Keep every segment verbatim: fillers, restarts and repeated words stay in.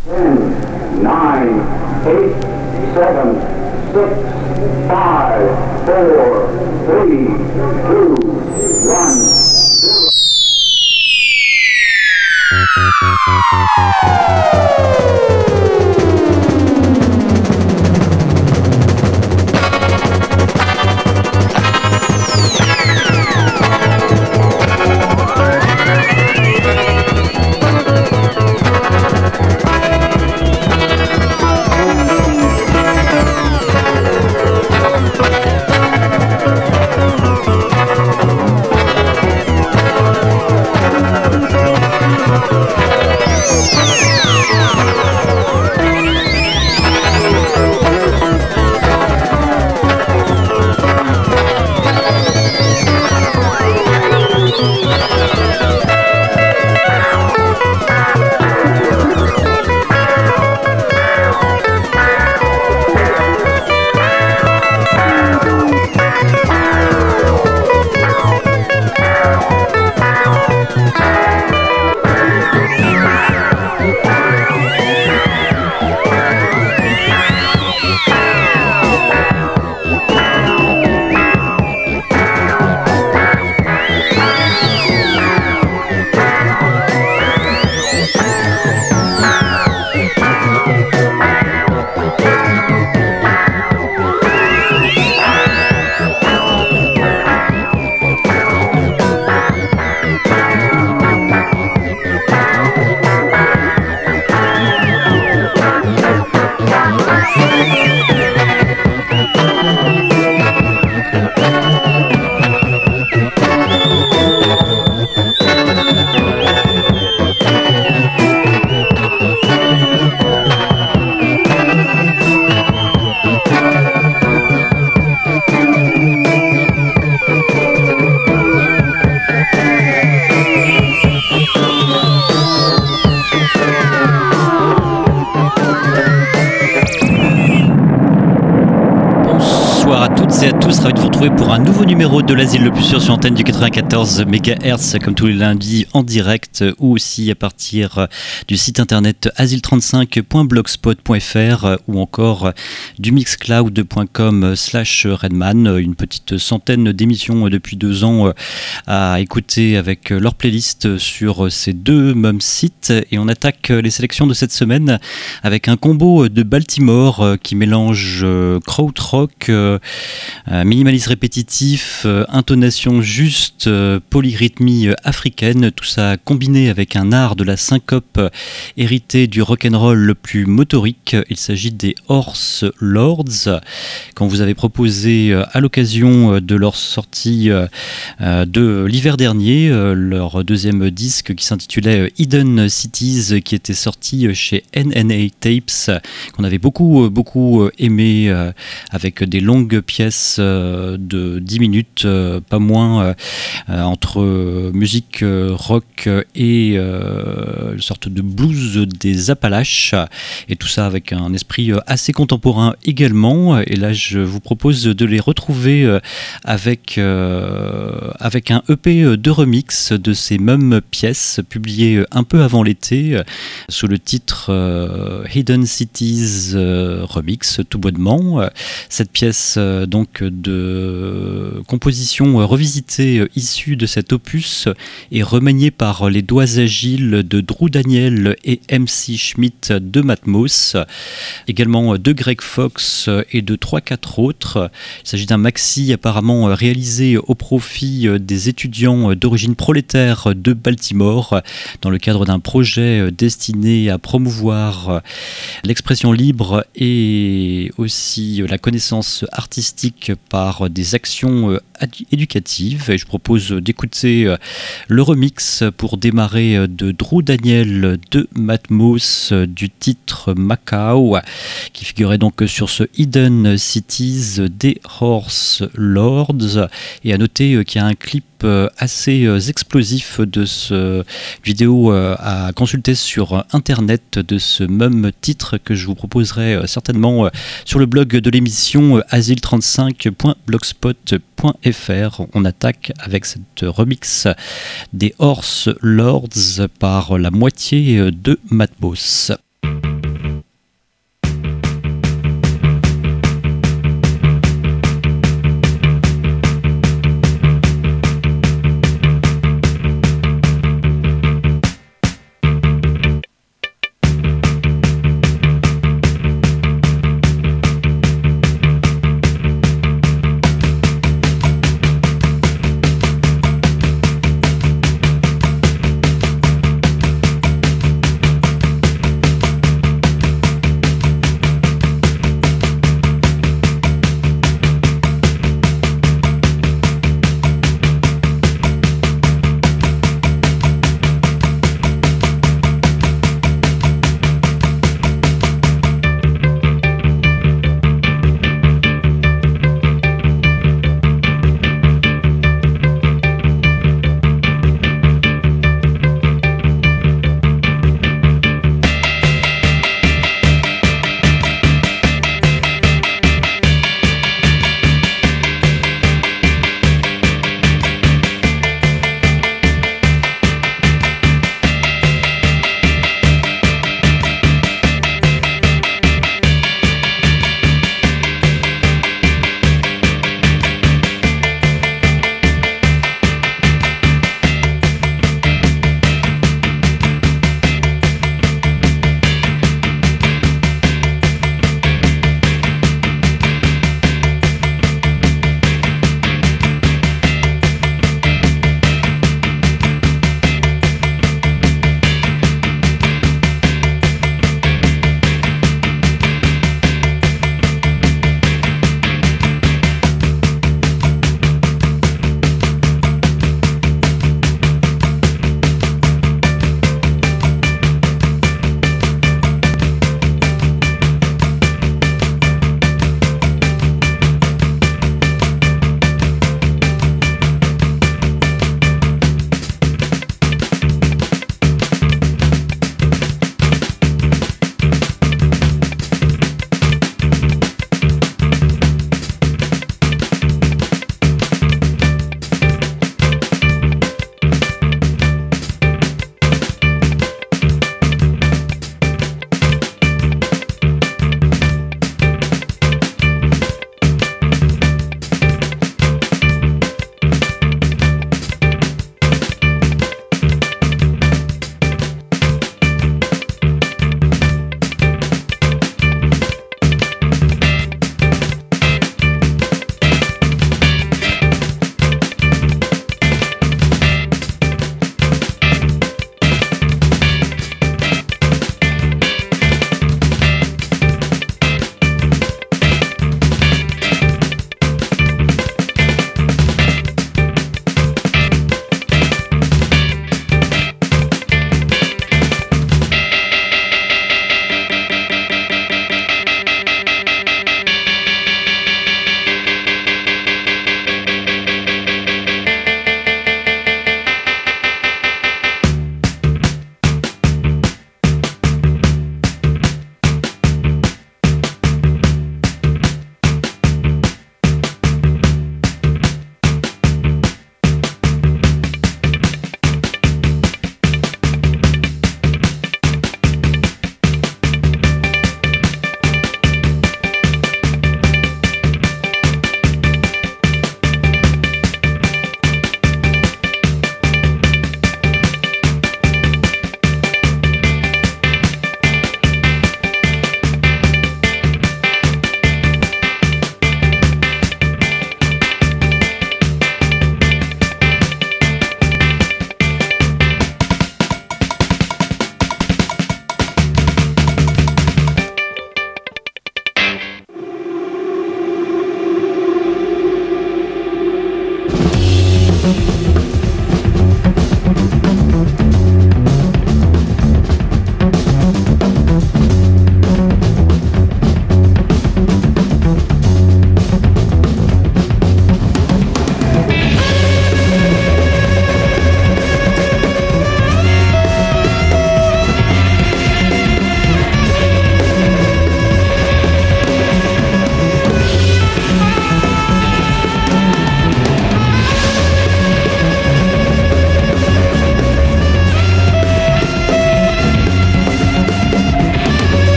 ten, nine, eight, seven, six, five, four, three, two, one, zero. Et à tous, ravi de vous retrouver pour un nouveau numéro de l'Asile le plus sûr sur antenne du quatre-vingt-quatorze mégahertz comme tous les lundis en direct ou aussi à partir du site internet asile trente-cinq point blogspot point fr ou encore du mixcloud point com slash redman. Une petite centaine d'émissions depuis deux ans à écouter avec leur playlist sur ces deux mêmes sites et on attaque les sélections de cette semaine avec un combo de Baltimore qui mélange krautrock, Euh, minimalisme répétitif, euh, intonation juste, euh, polyrythmie euh, africaine, tout ça combiné avec un art de la syncope euh, hérité du rock'n'roll le plus motorique. Il s'agit des Horse Lords, qu'on vous avait proposé euh, à l'occasion de leur sortie euh, euh, de l'hiver dernier, euh, leur deuxième disque qui s'intitulait Hidden Cities, qui était sorti chez N N A Tapes, qu'on avait beaucoup, beaucoup aimé, euh, avec des longues pièces de dix minutes, pas moins, entre musique rock et une sorte de blues des Appalaches, et tout ça avec un esprit assez contemporain également. Et là je vous propose de les retrouver avec, avec un E P de remix de ces mêmes pièces publiées un peu avant l'été sous le titre Hidden Cities Remix tout bonnement. Cette pièce donc de composition revisitée issue de cet opus est remaniée par les doigts agiles de Drew Daniel et M C Schmidt de Matmos, également de Greg Fox et de trois quatre autres. Il s'agit d'un maxi apparemment réalisé au profit des étudiants d'origine prolétaire de Baltimore dans le cadre d'un projet destiné à promouvoir l'expression libre et aussi la connaissance artistique par des actions éducatives. Et je propose d'écouter le remix pour démarrer de Drew Daniel de Matmos du titre Macau, qui figurait donc sur ce Hidden Cities des Horse Lords. Et à noter qu'il y a un clip assez explosif de ce vidéo à consulter sur internet de ce même titre que je vous proposerai certainement sur le blog de l'émission asile trente-cinq point blogspot point fr. On attaque avec cette remix des Horse Lords par la moitié de Matmos.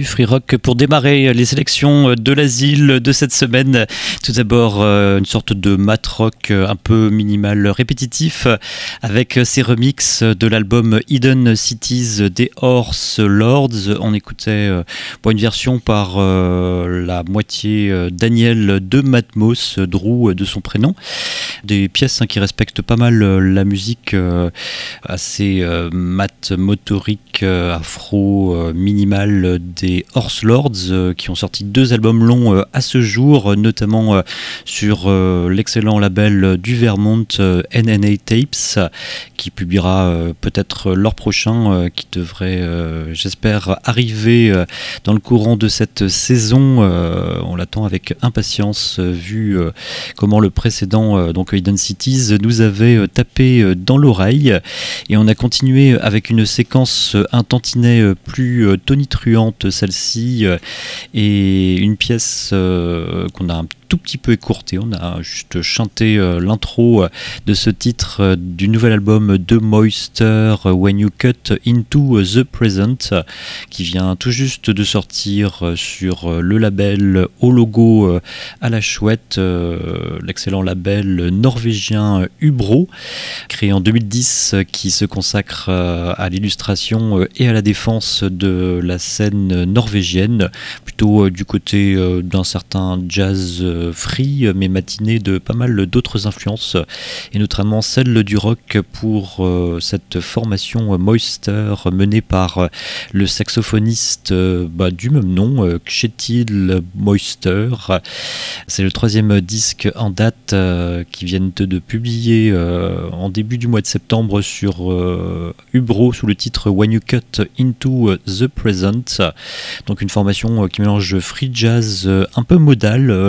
Free Rock pour démarrer les sélections de l'asile de cette semaine. Tout d'abord, une sorte de mat rock un peu minimal répétitif avec ces remixes de l'album Hidden Cities des Horse Lords. On écoutait pour une version par la moitié Daniel de Matmos, Drew de son prénom. Des pièces qui respectent pas mal la musique assez mat motorique afro minimal des Horse Lords euh, qui ont sorti deux albums longs euh, à ce jour, euh, notamment euh, sur euh, l'excellent label du Vermont euh, N N A Tapes, qui publiera euh, peut-être leur prochain, euh, qui devrait, euh, j'espère, arriver euh, dans le courant de cette saison. Euh, on l'attend avec impatience, euh, vu euh, comment le précédent, euh, donc Hidden Cities, nous avait euh, tapé euh, dans l'oreille. Et on a continué avec une séquence euh, un tantinet euh, plus euh, tonitruante, celle-ci, euh, et une pièce euh, qu'on a un tout petit peu écourté. On a juste chanté euh, l'intro euh, de ce titre euh, du nouvel album de Moister, euh, When You Cut Into the Present, euh, qui vient tout juste de sortir euh, sur euh, le label au logo euh, à la chouette, euh, l'excellent label norvégien euh, Ubro, créé en deux mille dix, euh, qui se consacre euh, à l'illustration euh, et à la défense de la scène norvégienne, plutôt euh, du côté euh, d'un certain jazz euh, free, mais matiné de pas mal d'autres influences, et notamment celle du rock pour euh, cette formation euh, Moister, menée par euh, le saxophoniste euh, bah, du même nom, euh, Kjetil Moister. C'est le troisième disque en date euh, qu'ils viennent de, de publier euh, en début du mois de septembre sur euh, Ubro sous le titre When You Cut Into the Present. Donc une formation euh, qui mélange free jazz euh, un peu modal, euh,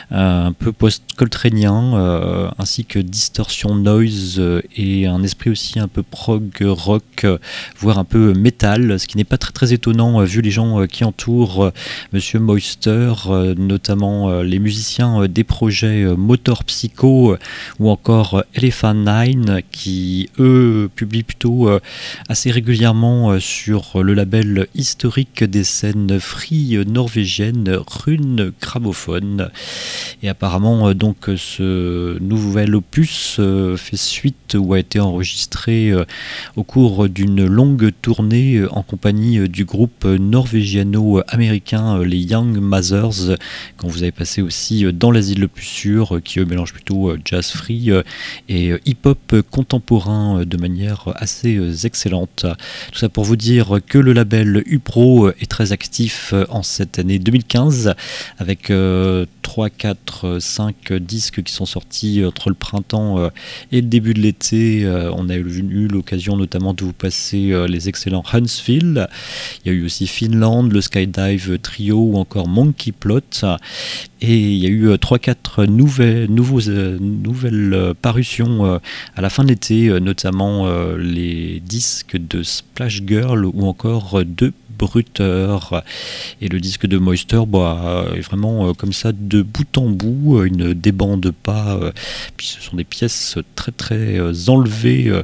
un peu post-coltranien, euh, ainsi que distortion noise euh, et un esprit aussi un peu prog rock, euh, voire un peu métal, ce qui n'est pas très très étonnant euh, vu les gens euh, qui entourent euh, Monsieur Moister, euh, notamment euh, les musiciens euh, des projets euh, Motor Psycho euh, ou encore euh, Elephant Nine, qui eux publient plutôt euh, assez régulièrement euh, sur le label historique des scènes free euh, norvégiennes, Rune Gramophone. Et apparemment, euh, donc, ce nouvel opus euh, fait suite ou a été enregistré euh, au cours d'une longue tournée euh, en compagnie euh, du groupe norvégiano-américain euh, les Young Mothers, quand vous avez passé aussi euh, dans l'asile le plus sûr, euh, qui eux mélangent plutôt euh, jazz free euh, et euh, hip-hop contemporain euh, de manière assez euh, excellente. Tout ça pour vous dire que le label Upro euh, est très actif euh, en cette année deux mille quinze, avec euh, trois, quatre, cinq disques qui sont sortis entre le printemps euh, et le début de l'été. Euh, on a eu, eu l'occasion notamment de vous passer euh, les excellents Huntsville. Il y a eu aussi Finland, le Skydive Trio ou encore Monkey Plot. Et il y a eu trois quatre nouvelles, nouveaux, euh, nouvelles euh, parutions euh, à la fin de l'été, euh, notamment euh, les disques de Splash Girl ou encore euh, de Brutter. Et le disque de Moister bah, est vraiment euh, comme ça de bout en bout, euh, il ne débande pas, euh, puis ce sont des pièces très très euh, enlevées euh,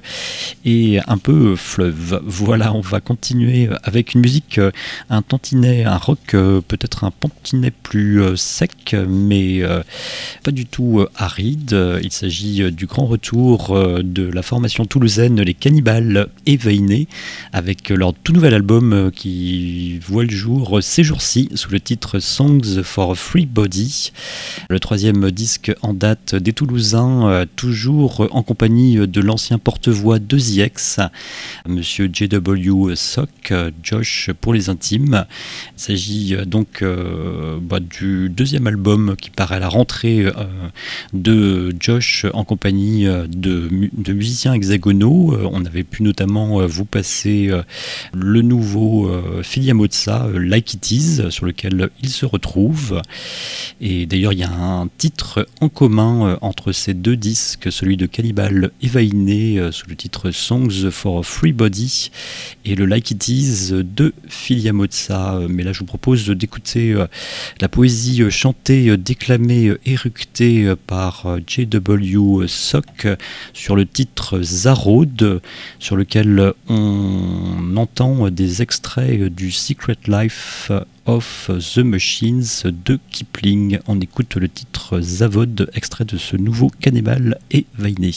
et un peu euh, fleuve. Voilà, on va continuer avec une musique, euh, un tantinet, un rock euh, peut-être un tantinet plus euh, sec, mais euh, pas du tout euh, aride. Il s'agit euh, du grand retour euh, de la formation toulousaine Les Cannibales Évainés, avec leur tout nouvel album euh, qui voit le jour ces jours-ci sous le titre Songs for a Free Body. Le troisième disque en date des Toulousains, euh, toujours en compagnie de l'ancien porte-voix de The X, Monsieur J W Sock, Josh pour les intimes. Il s'agit euh, donc euh, bah, du deuxième album qui paraît à la rentrée euh, de Josh en compagnie euh, de, de musiciens hexagonaux. Euh, on avait pu notamment euh, vous passer euh, le nouveau euh, Filia Mozza, euh, Like It Is, sur lequel il se retrouve. Et d'ailleurs, il y a un titre en commun euh, entre ces deux disques, celui de Cannibal Évaïné euh, sous le titre Songs for a Free Body et le Like It Is de Filia Mozza. Mais là, je vous propose d'écouter euh, la poésie euh, chantée, euh, déclamée, euh, éructée euh, par euh, J W Sock euh, sur le titre Zarod, sur lequel on entend des extraits du Secret Life of the Machines de Kipling. On écoute le titre Zavod, extrait de ce nouveau Cannibal et Vainé.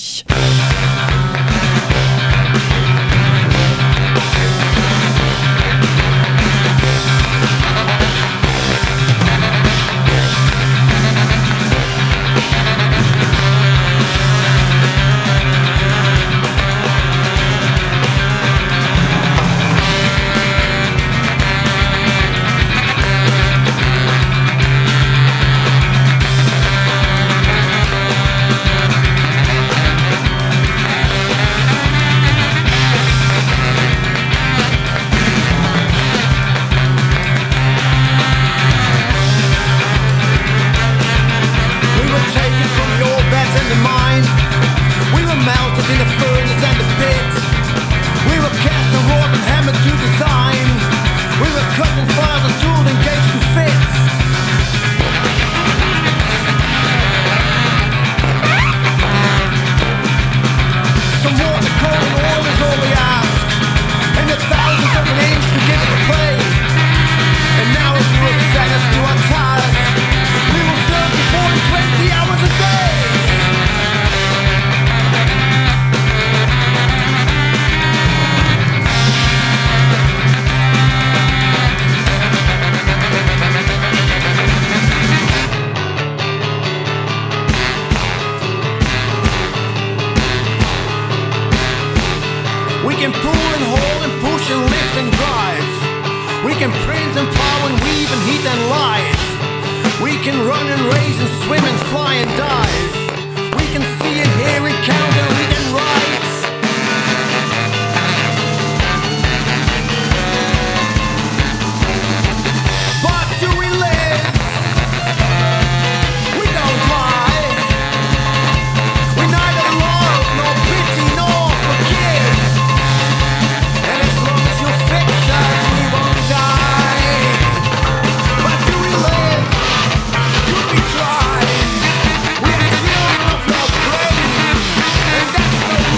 Try. We are children of your brain, and that's no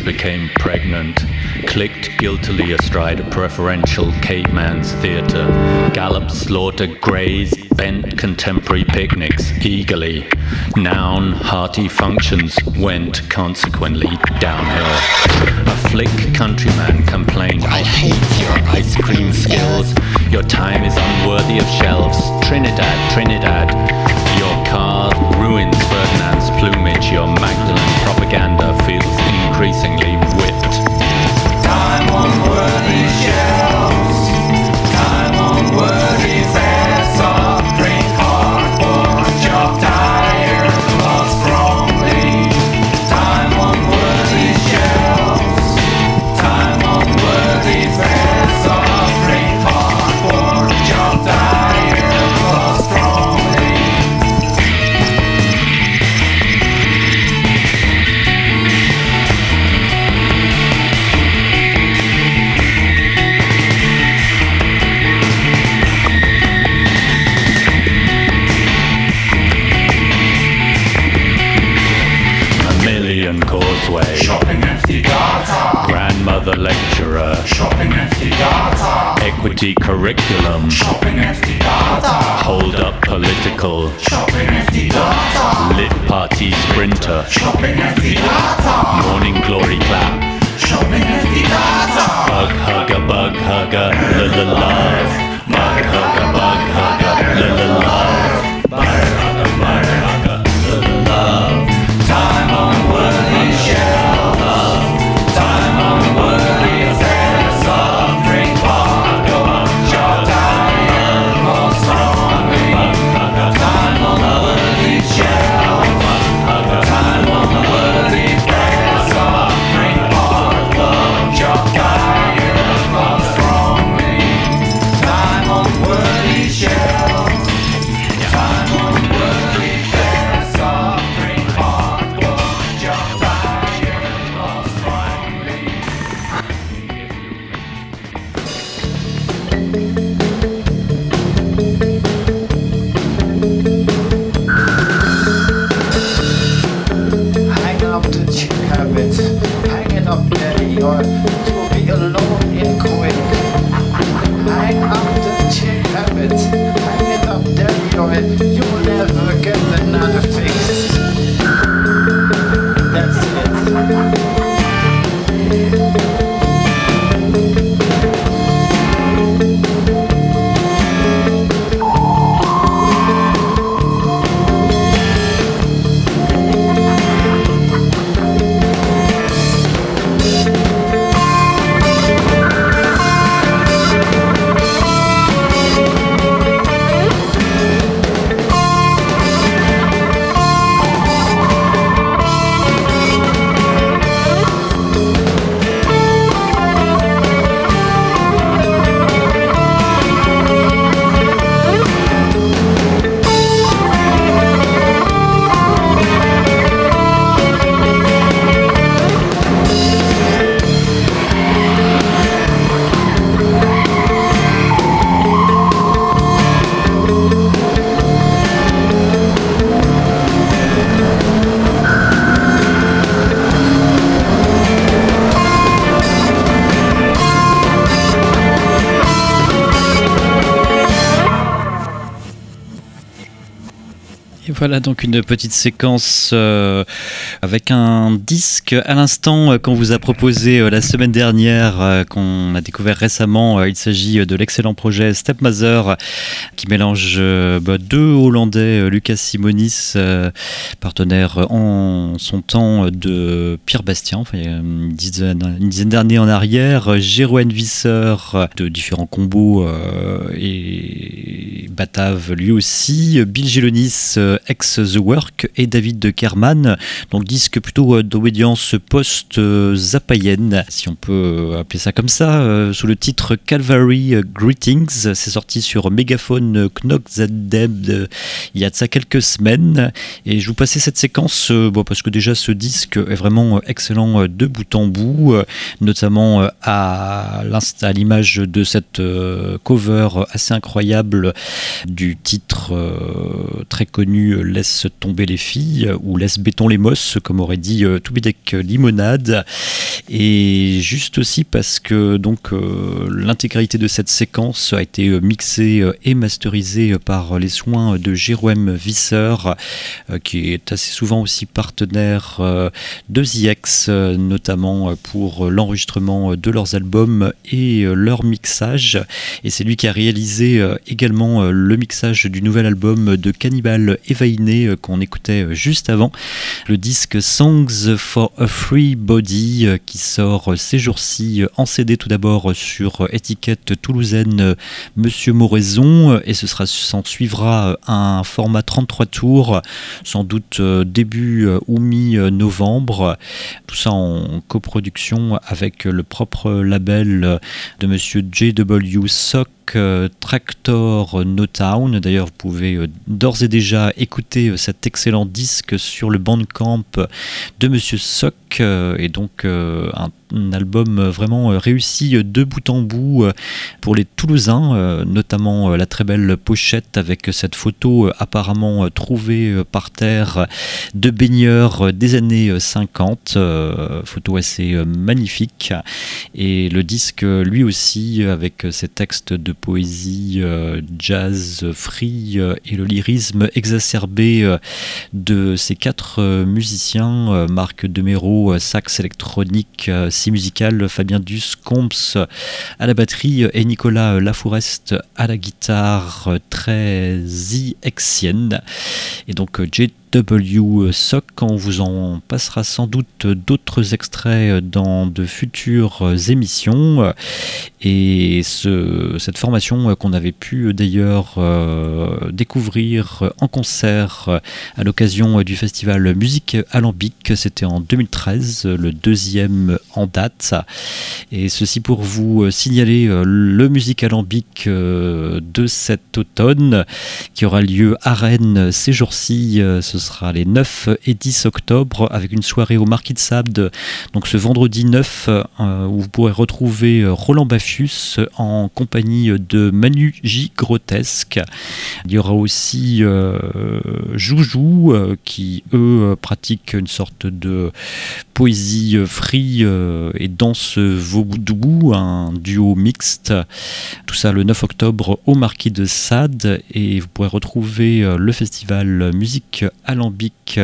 became pregnant, clicked guiltily astride a preferential caveman's theatre, galloped, slaughtered, grazed, bent contemporary picnics eagerly. Noun, hearty functions went consequently downhill. A flick countryman complained, I hate your ice cream skills. Your time is unworthy of shelves. Trinidad, Trinidad. Your car ruins Ferdinand's plumage. Your Magdalene propaganda feels increasingly whipped. Time on worthy shelves. Time on worthy fare. Soft drink, hardboard, job tired, lost strongly. Time on worthy shelves. Time on worthy fare. Soft drink, hardboard, job tired, lost strongly. Causeway, Shopping empty data. grandmother lecturer, Shopping empty data. equity curriculum, Shopping empty data. hold up political, Shopping empty data. lit party sprinter, Shopping empty data. morning glory clap, Shopping empty data. bug hugger, bug hugger, la la love, bug hugger, bug hugger, la la love, bug hugger, bug hugger, la la love. Time on worthy shelves. Time on worthy affairs. Soft drink, vodka, job tired, lost strongly. Time on worthy shelves. Time on worthy affairs. Soft drink, vodka, job tired, lost strongly. Time on worthy shelves. Time on worthy affairs. Soft drink, vodka, job tired, lost strongly. Hang up the chick habit, hang it up daddy, or you'll be alone in quick. Hang up the chick habit, hang it up daddy, or you'll never get another fix. That's it. Et voilà donc une petite séquence euh, avec un disque à l'instant euh, qu'on vous a proposé euh, la semaine dernière, euh, qu'on a découvert récemment. Euh, il s'agit de l'excellent projet Stepmother qui mélange euh, bah, deux Hollandais, euh, Lucas Simonis, euh, partenaire en son temps de Pierre Bastien, enfin, il y a une dizaine, une dizaine d'années en arrière, Jeroen Visser de différents combos euh, et Batave lui aussi, Bill Gelonis euh, ex The Work et David de Kerman, donc disque plutôt d'obédience post-zappayenne, si on peut appeler ça comme ça, euh, sous le titre Calvary Greetings. C'est sorti sur Megaphone Knock That Dead il y a de ça quelques semaines, et je vous passais cette séquence euh, bon, parce que déjà ce disque est vraiment excellent de bout en bout, euh, notamment euh, à, à l'image de cette euh, cover assez incroyable du titre euh, très connu devenu Laisse tomber les filles ou Laisse béton les mosses, comme aurait dit euh, Toubidek Limonade. Et juste aussi parce que donc euh, l'intégralité de cette séquence a été euh, mixée euh, et masterisée par les soins de Jérôme Visser, euh, qui est assez souvent aussi partenaire euh, de The X, euh, notamment pour l'enregistrement de leurs albums et euh, leur mixage. Et c'est lui qui a réalisé euh, également euh, le mixage du nouvel album de Cannibal Evainé euh, qu'on écoutait juste avant, le disque Songs for a Free Body euh, qui sort euh, ces jours-ci euh, en C D tout d'abord euh, sur euh, étiquette toulousaine euh, Monsieur Moraison, euh, et ce sera s'en suivra euh, un format trente-trois tours, sans doute euh, début euh, ou mi-novembre, tout ça en coproduction avec le propre label euh, de Monsieur J W Sock, euh, Tractor No Town. D'ailleurs, vous pouvez euh, d'ores et déjà écouter euh, cet excellent disque sur le Bandcamp de Monsieur Sock, euh, et donc euh, un, un album vraiment euh, réussi de bout en bout euh, pour les Toulousains, euh, notamment euh, la très belle pochette avec cette photo euh, apparemment euh, trouvée euh, par terre de baigneurs euh, des années euh, cinquante, euh, photo assez euh, magnifique, et le disque euh, lui aussi avec ses textes de poésie euh, jazz free euh, et le lyrisme exacerbé euh, de ces quatre euh, musiciens, euh, Marc Deméro, euh, sax électronique, euh, si musical, Fabien Duss, Comps euh, à la batterie euh, et Nicolas euh, Lafourest à la guitare, euh, très y-exienne. Et donc euh, J W Sock, on vous en passera sans doute d'autres extraits dans de futures émissions. Et ce, cette formation qu'on avait pu d'ailleurs euh, découvrir en concert à l'occasion du festival Musique Alambic, c'était en deux mille treize, le deuxième en date. Et ceci pour vous signaler le Musique Alambic de cet automne qui aura lieu à Rennes ces jours-ci. Ce sera les neuf et dix octobre avec une soirée au Marquis de Sade, donc ce vendredi neuf, euh, où vous pourrez retrouver Roland Baffius en compagnie de Manu J. Grotesque. Il y aura aussi euh, Joujou euh, qui eux pratiquent une sorte de poésie free euh, et danse vaudou, un duo mixte. Tout ça le neuf octobre au Marquis de Sade, et vous pourrez retrouver euh, le festival Musique Alambic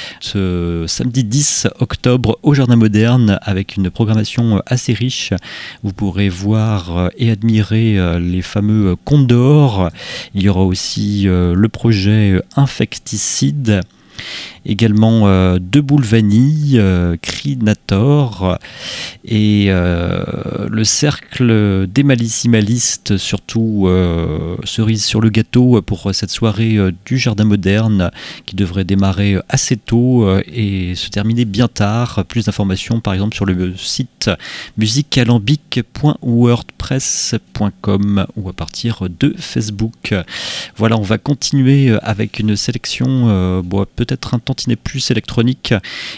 ce samedi dix octobre au Jardin Moderne avec une programmation assez riche. Vous pourrez voir et admirer les fameux Contes d'Or. Il y aura aussi le projet Infecticide. Également euh, De Boule Vanille, euh, Crinator et euh, le cercle des Malissimalistes, surtout euh, cerise sur le gâteau pour cette soirée euh, du Jardin Moderne qui devrait démarrer assez tôt euh, et se terminer bien tard. Plus d'informations par exemple sur le site musique alambic point wordpress point com ou à partir de Facebook. Voilà, on va continuer avec une sélection euh, bon, peut-être un tantinet plus électronique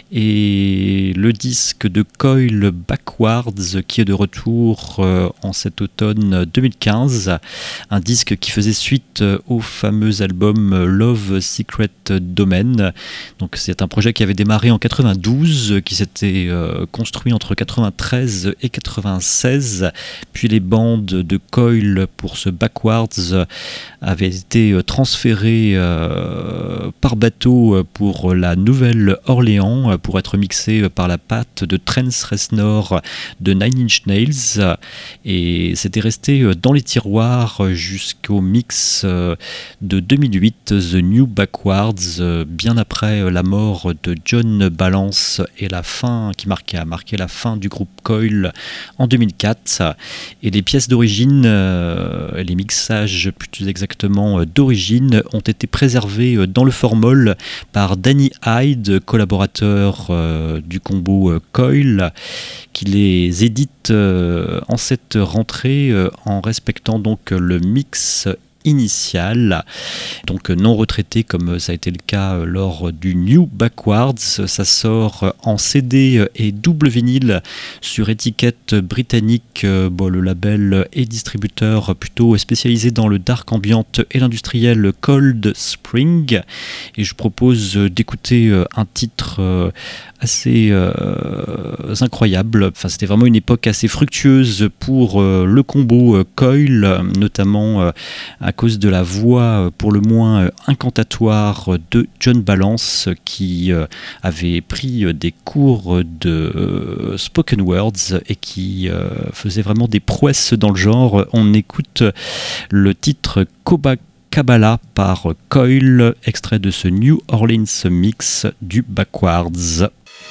et le disque de Coil Backwards qui est de retour euh, en cet automne deux mille quinze, un disque qui faisait suite au fameux album Love Secret Domain. Donc c'est un projet qui avait démarré en quatre-vingt-douze, qui s'était euh, construit entre quatre-vingt-treize et quatre-vingt-seize, puis les bandes de Coil pour ce Backwards avaient été transférées euh, par bateau pour la Nouvelle-Orléans pour être mixées par la patte de Trance Reznor de Nine Inch Nails, et c'était resté dans les tiroirs jusqu'au mix de deux mille huit, The New Backwards, bien après la mort de John Balance et la fin qui marquait, a marqué la fin du groupe Coil en deux mille quatre. Et les pièces d'origine, euh, les mixages plus exactement d'origine, ont été préservés dans le formol par Danny Hyde, collaborateur euh, du combo euh, Coil, qui les édite euh, en cette rentrée euh, en respectant donc le mix initiale. Donc non retraité comme ça a été le cas lors du New Backwards. Ça sort en C D et double vinyle sur étiquette britannique. Bon, le label et distributeur plutôt spécialisé dans le dark ambient et l'industriel Cold Spring. Et je propose d'écouter un titre assez euh, incroyable. Enfin, c'était vraiment une époque assez fructueuse pour euh, le combo euh, Coil, notamment euh, à cause de la voix euh, pour le moins euh, incantatoire de John Balance, qui euh, avait pris euh, des cours de euh, spoken words et qui euh, faisait vraiment des prouesses dans le genre. On écoute le titre Koba Kabbalah par Coil, extrait de ce New Orleans mix du Backwards.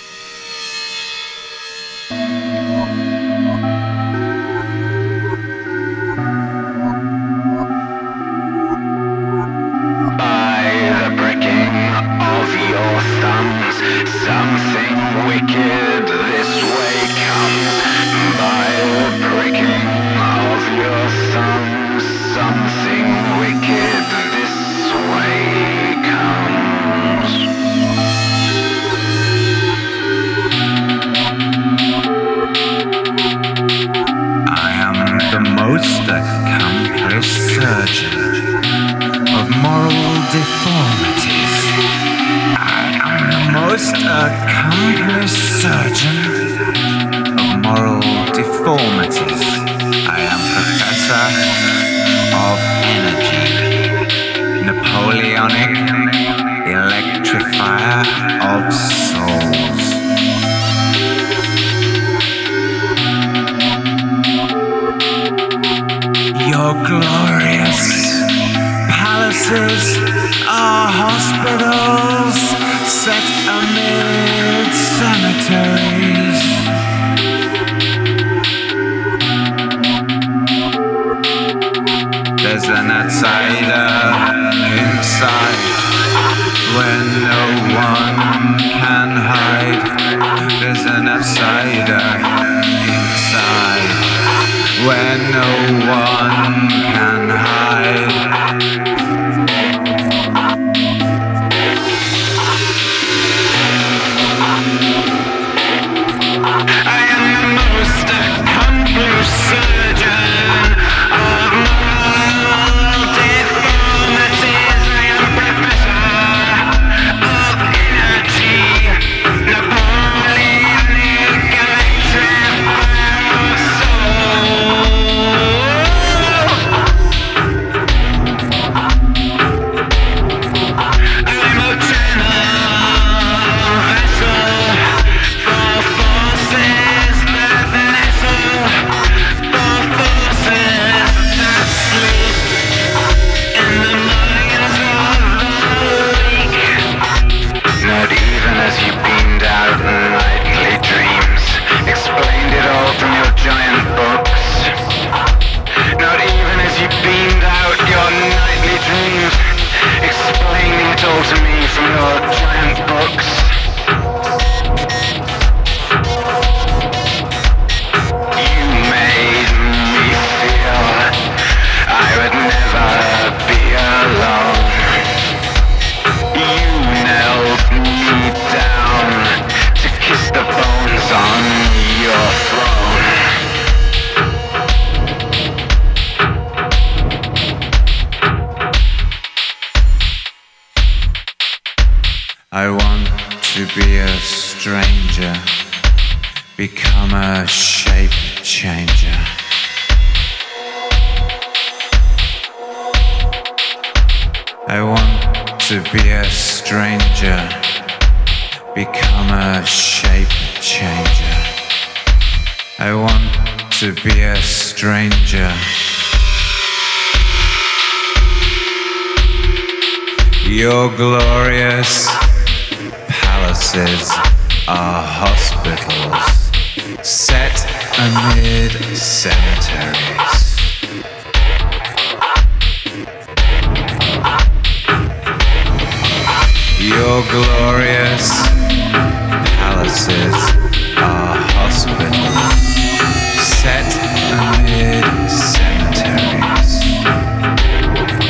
Something wicked this way comes by the pricking of your thumbs. Something wicked this way comes. I am the most accomplished surgeon of moral deformities. Most accomplished surgeon of moral deformities. I am professor of energy, Napoleonic electrifier of souls. Your glorious palaces are hospitals set amid cemeteries. There's an outsider inside where no one can hide. There's an outsider inside where no one can hide. I want to be a stranger, become a shape changer. I want to be a stranger, become a shape changer. I want to be a stranger. Your glorious palaces are hospitals set amid cemeteries. Your glorious palaces are hospitals set amid cemeteries.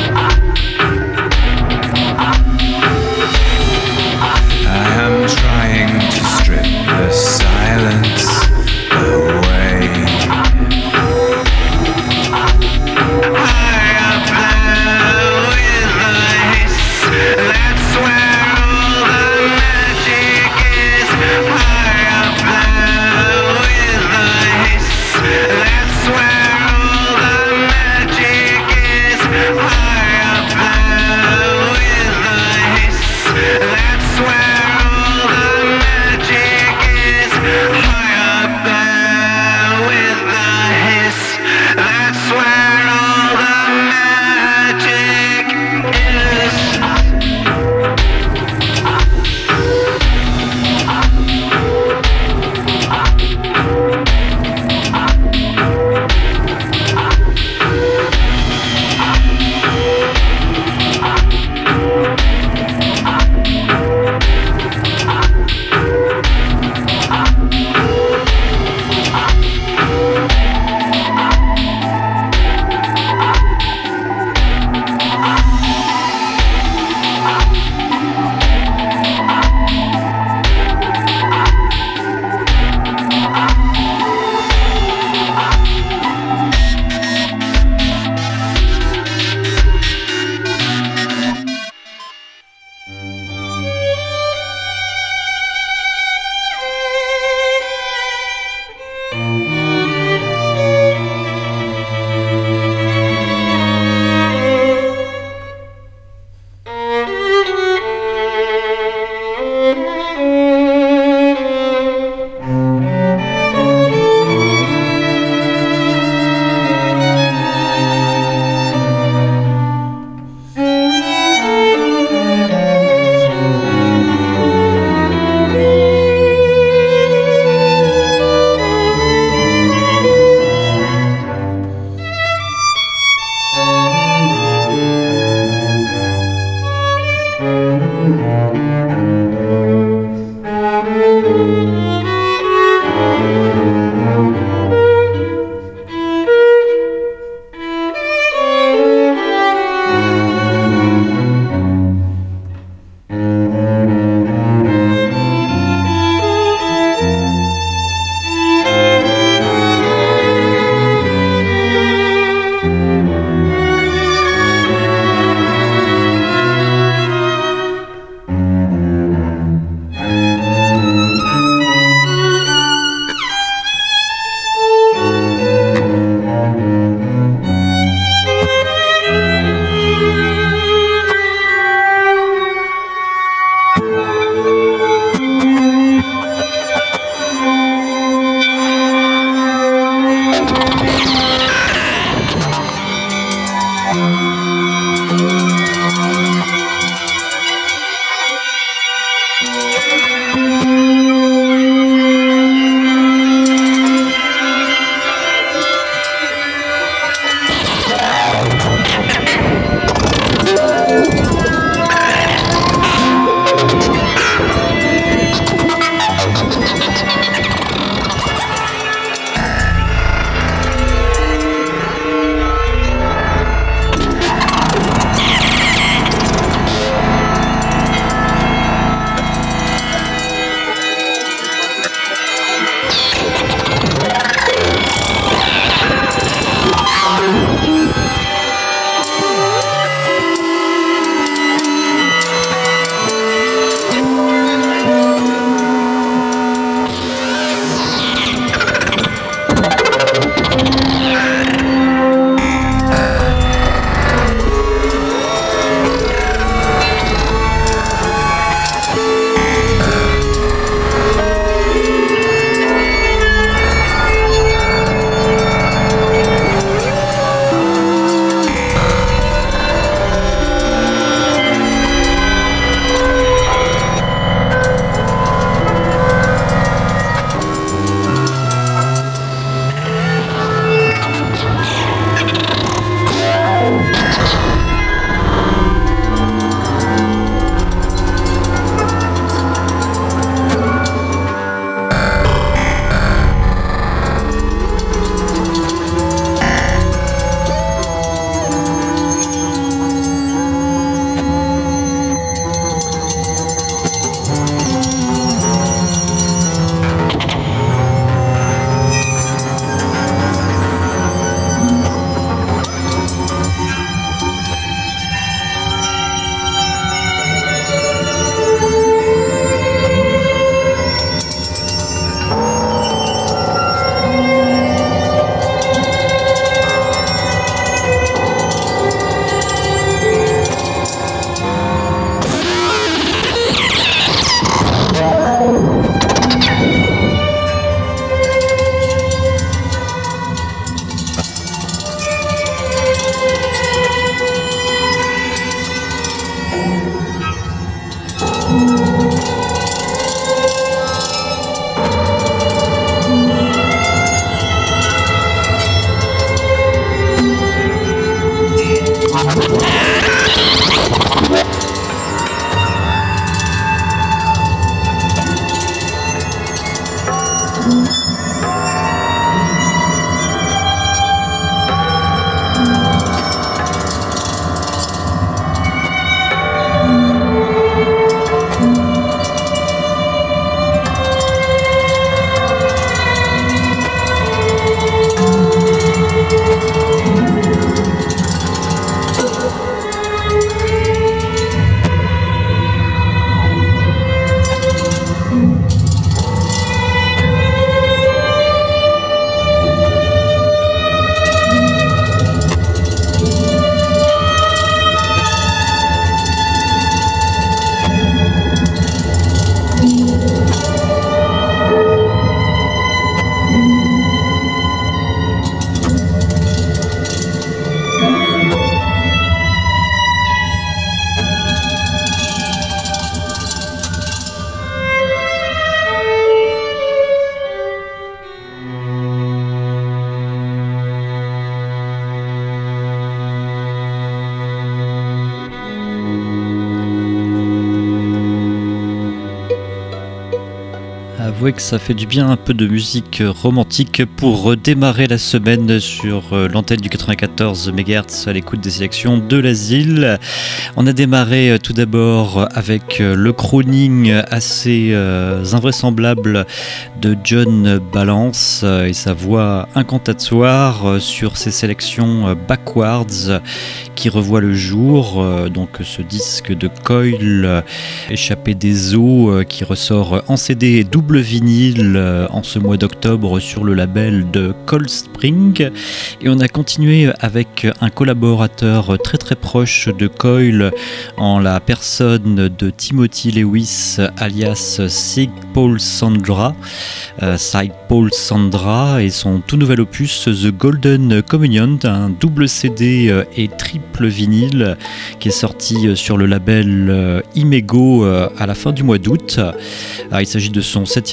Avouez que ça fait du bien un peu de musique romantique pour redémarrer la semaine sur l'antenne du quatre-vingt-quatorze mégahertz à l'écoute des sélections de l'asile. On a démarré tout d'abord avec le crooning assez euh, invraisemblable de John Balance et sa voix incantatoire sur ses sélections Backwards qui revoit le jour, donc ce disque de Coil échappé des eaux qui ressort en C D et double vinyle en ce mois d'octobre sur le label de Cold Spring. Et on a continué avec un collaborateur très très proche de Coil en la personne de Timothy Lewis alias Sig Paul Sandra, euh, Sig Paul Sandra et son tout nouvel opus The Golden Communion, un double C D et triple vinyle qui est sorti sur le label Imego à la fin du mois d'août. Alors, il s'agit de son septième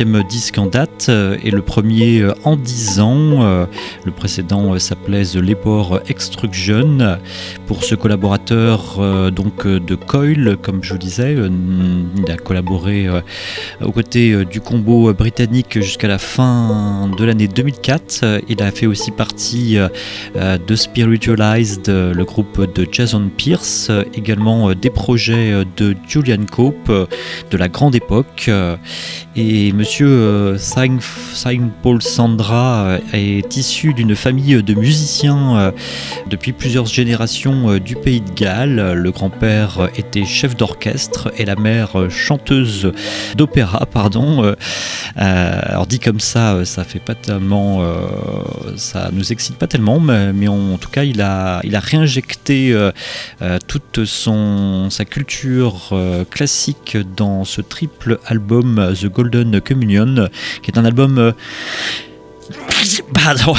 deuxième disque en date et le premier en dix ans. Le précédent s'appelait The Labor Extraction. Pour ce collaborateur donc de Coil, comme je vous disais, il a collaboré aux côtés du combo britannique jusqu'à la fin de l'année deux mille quatre. Il a fait aussi partie de Spiritualized, le groupe de Jason Pierce, également des projets de Julian Cope de la grande époque. Et monsieur Saint Paul Sandra est issu d'une famille de musiciens depuis plusieurs générations du pays de Galles. Le grand-père était chef d'orchestre et la mère chanteuse d'opéra, pardon. Euh, alors dit comme ça, ça fait pas tellement, euh, ça nous excite pas tellement, mais, mais en, en tout cas, il a, il a réinjecté euh, euh, toute son sa culture euh, classique dans ce triple album The Golden Communion, qui est un album euh, Pardon,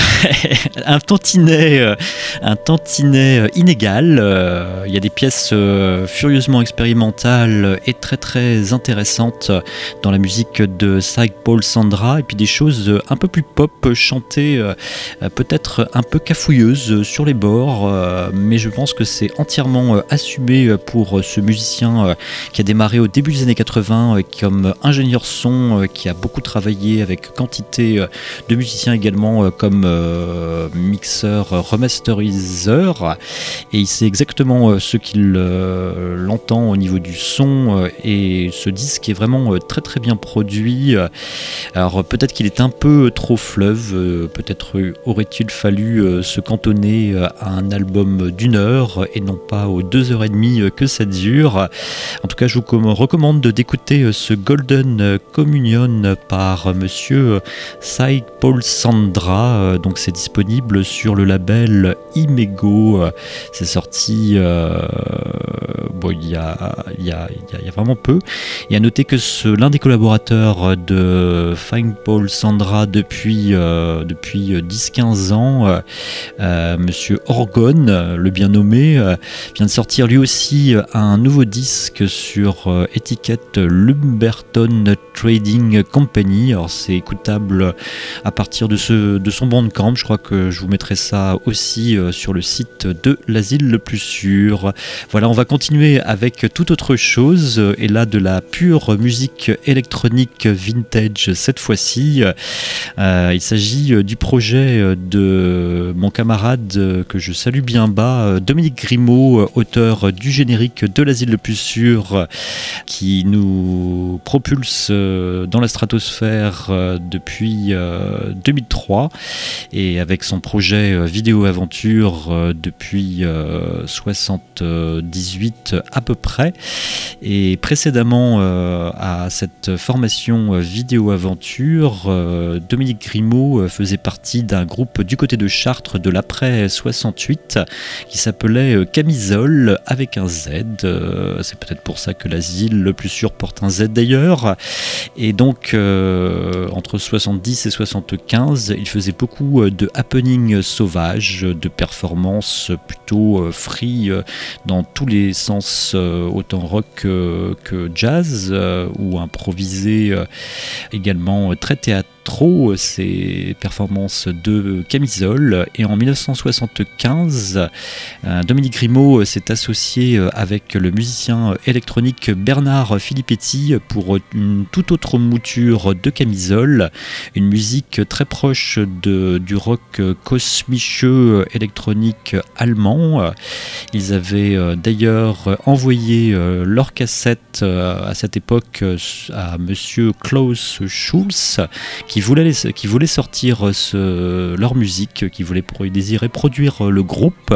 un tantinet, euh, un tantinet inégal. Euh, il y a des pièces euh, furieusement expérimentales et très très intéressantes dans la musique de Saint Paul Sandra, et puis des choses un peu plus pop, chantées euh, peut-être un peu cafouilleuses sur les bords, euh, mais je pense que c'est entièrement euh, assumé pour ce musicien euh, qui a démarré au début des années quatre-vingts euh, comme ingénieur son, euh, qui a beaucoup travaillé avec quantité euh, de musiciens également euh, comme euh, mixeur remasteriseur, et il sait exactement euh, ce qu'il euh, l'entend au niveau du son, euh, et ce disque est vraiment euh, très très bien produit. Alors peut-être qu'il est un peu trop fleuve, euh, peut-être aurait-il fallu euh, se cantonner à un album d'une heure et non pas aux deux heures et demie que ça dure. En tout cas, je vous recommande d'écouter ce Golden Communion par monsieur Saint Paul Sandra. Donc c'est disponible sur le label Imego. C'est sorti euh, bon, il y a, il y a, il y a vraiment peu. Et à noter que ce, l'un des collaborateurs de Saint Paul Sandra depuis, euh, depuis dix quinze ans, euh, monsieur Orgone, le bien nommé, euh, vient de sortir lui aussi un nouveau disque sur euh, étiquette Lumberton Trading Company. Alors c'est écoutable à partir de, ce, de son bandcamp. Je crois que je vous mettrai ça aussi euh, sur le site de l'Asile le plus sûr. Voilà, on va continuer avec toute autre chose, et là de la pure musique électronique vintage cette fois-ci. Euh, il s'agit du projet de mon camarade que je salue bien bas, Dominique Grimaud, auteur du générique de l'Asile le plus sûr, qui nous propulse dans la stratosphère depuis deux mille trois, et avec son projet Vidéo Aventure depuis soixante-dix-huit à peu près. Et précédemment euh, à cette formation Vidéo Aventure, euh, Dominique Grimaud faisait partie d'un groupe du côté de Chartres de l'après soixante-huit qui s'appelait Camisole avec un Z. Euh, c'est peut-être pour ça que l'Asile le plus sûr porte un Z d'ailleurs. Et donc euh, entre soixante-dix et soixante-quinze, il faisait beaucoup de happenings sauvages, de performances plutôt euh, free euh, dans tous les sens, euh, autant rock que, que jazz, euh, ou improvisé, euh, également très théâtraux, ces performances de Camisole. Et en dix-neuf cent soixante-quinze, euh, Dominique Grimaud s'est associé avec le musicien électronique Bernard Filippetti pour une toute autre mouture de Camisole, une musique très proche de, du rock cosmicheux électronique allemand. Ils avaient d'ailleurs envoyé leur cassette à cette époque à monsieur Klaus Schulz, qui voulait, qui voulait sortir ce, leur musique, qui voulait ils désiraient produire le groupe.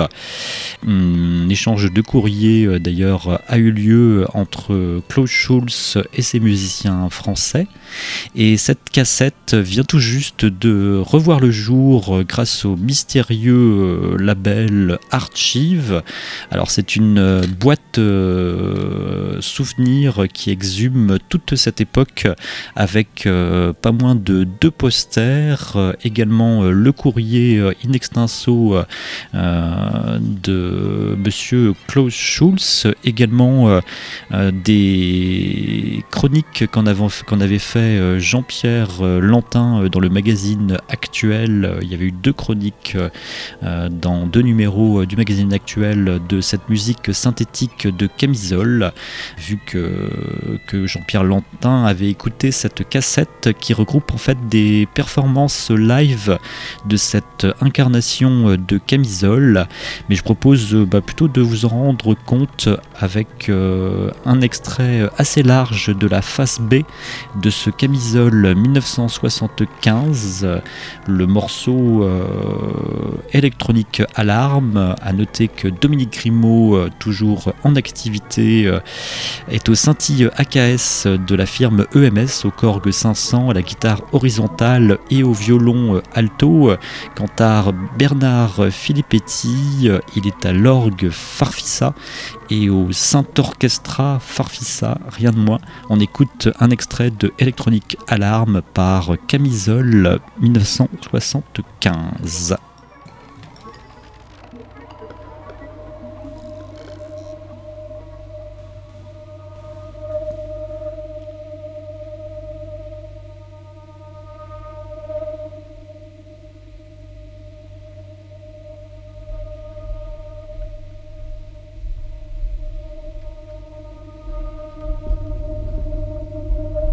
Un échange de courrier d'ailleurs a eu lieu entre Klaus Schulz et ses musiciens français, et cette cassette vient tout juste de revoir le jour grâce au mystérieux label Archive. Alors c'est une boîte euh, souvenirs qui exhument toute cette époque avec euh, pas moins de deux posters, euh, également euh, le courrier euh, in extenso euh, de monsieur Klaus Schulz, également euh, euh, des chroniques qu'en, avant, qu'en avait fait euh, Jean-Pierre euh, Lantin euh, dans le magazine Actuel. Il y avait eu deux chroniques euh, dans deux numéros euh, du magazine Actuel de cette musique synthétique de Camisole, vu que, que Jean-Pierre Lantin avait écouté cette cassette qui regroupe en fait des performances live de cette incarnation de Camisole. Mais je propose euh, bah, plutôt de vous en rendre compte avec euh, un extrait assez large de la face B de ce Camisole dix-neuf cent soixante-quinze, le morceau euh, électronique Alarme. À noter que Dominique Grimaud, euh, toujours en activité, euh, est au scintille A K S de la firme E M S, au Korg cinq cents, à la guitare horizontale et au violon euh, alto. Quant à Bernard Filippetti, euh, il est à l'orgue Farfisa et au Saint-Orchestra Farfisa, rien de moins. On écoute un extrait de Electronic Alarm par Camisole dix-neuf cent soixante-quinze.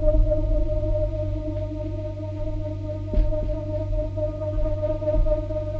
Thank you.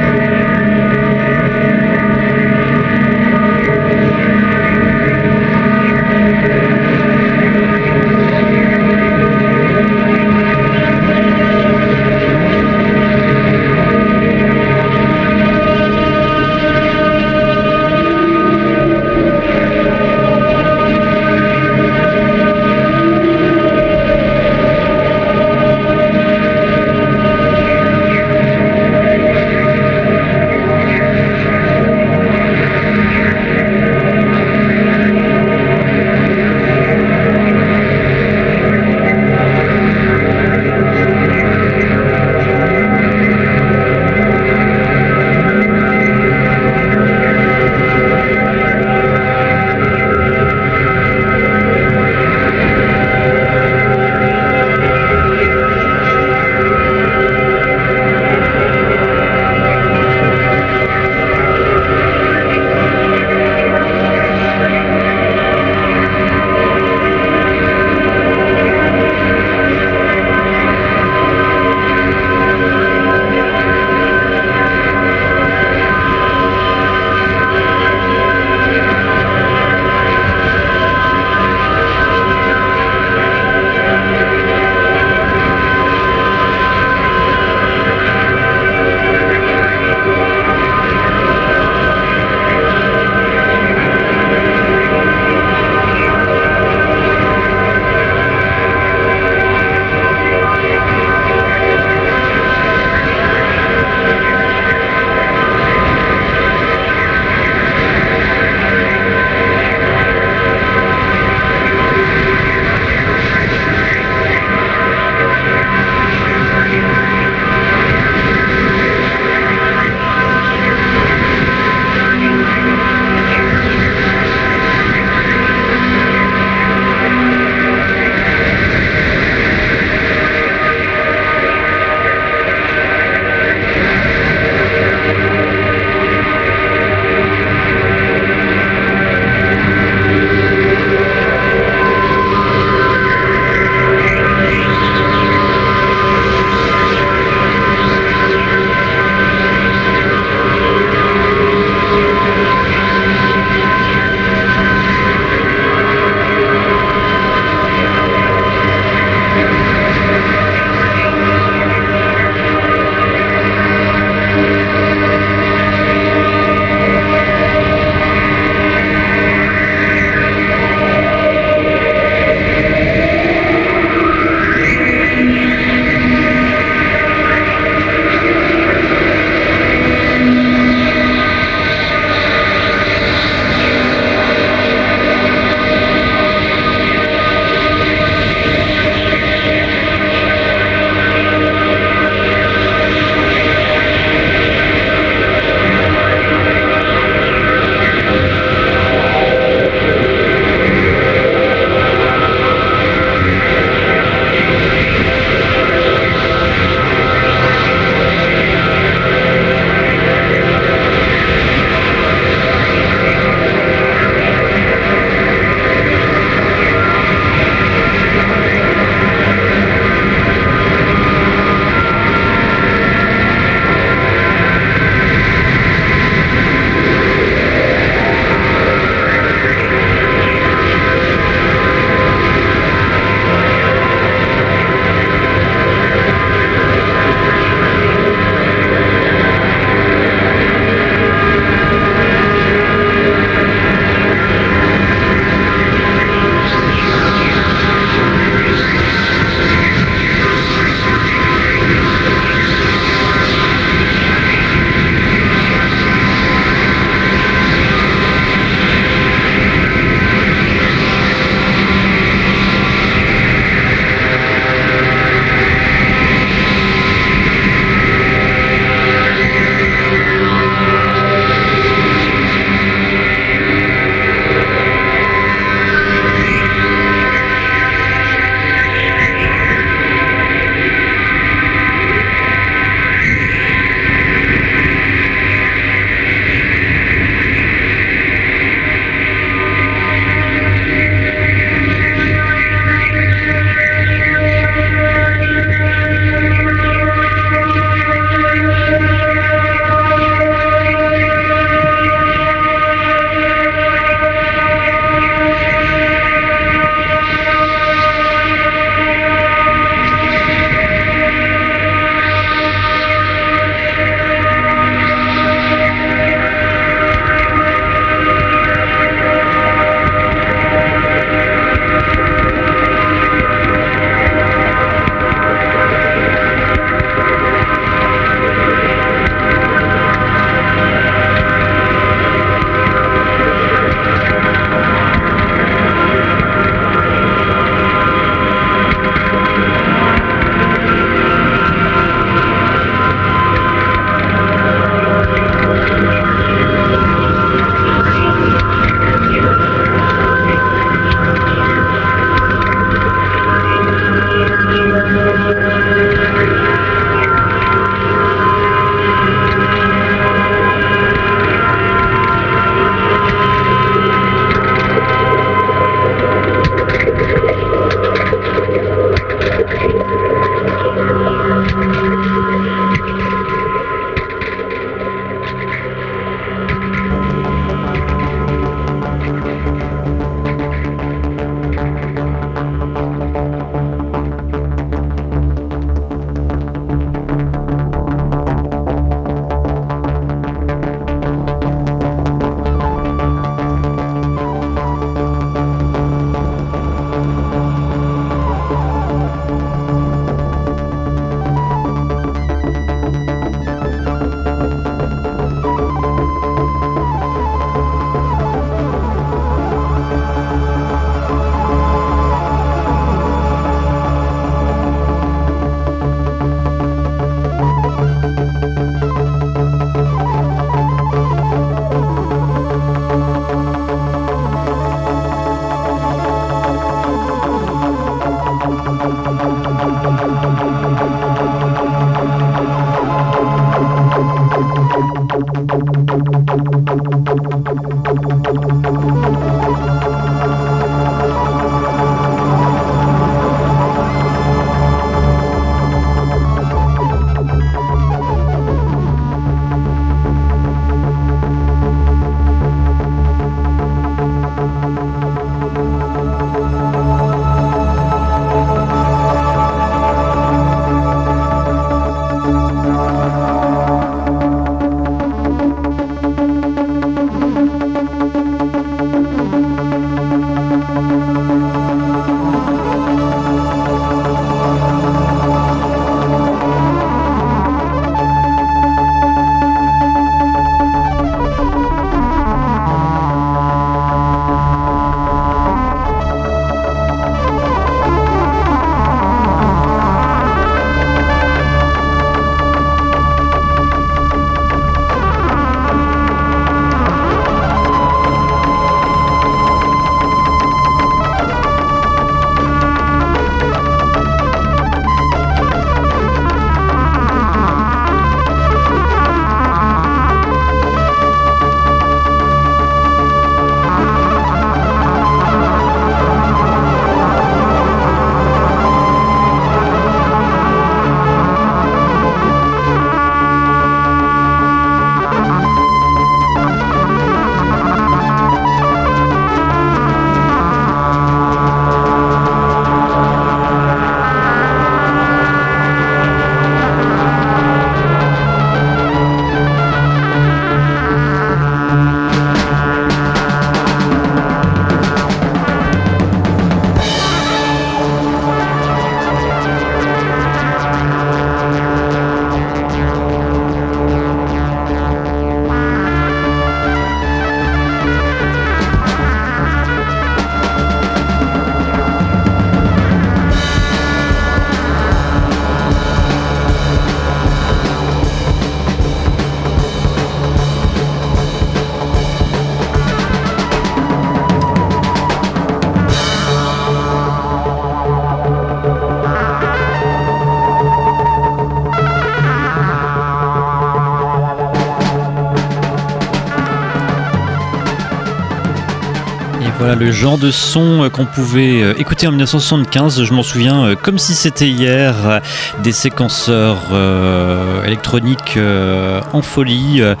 le genre de son qu'on pouvait écouter en dix-neuf cent soixante-quinze, je m'en souviens comme si c'était hier, des séquenceurs euh, électroniques euh, en folie, euh,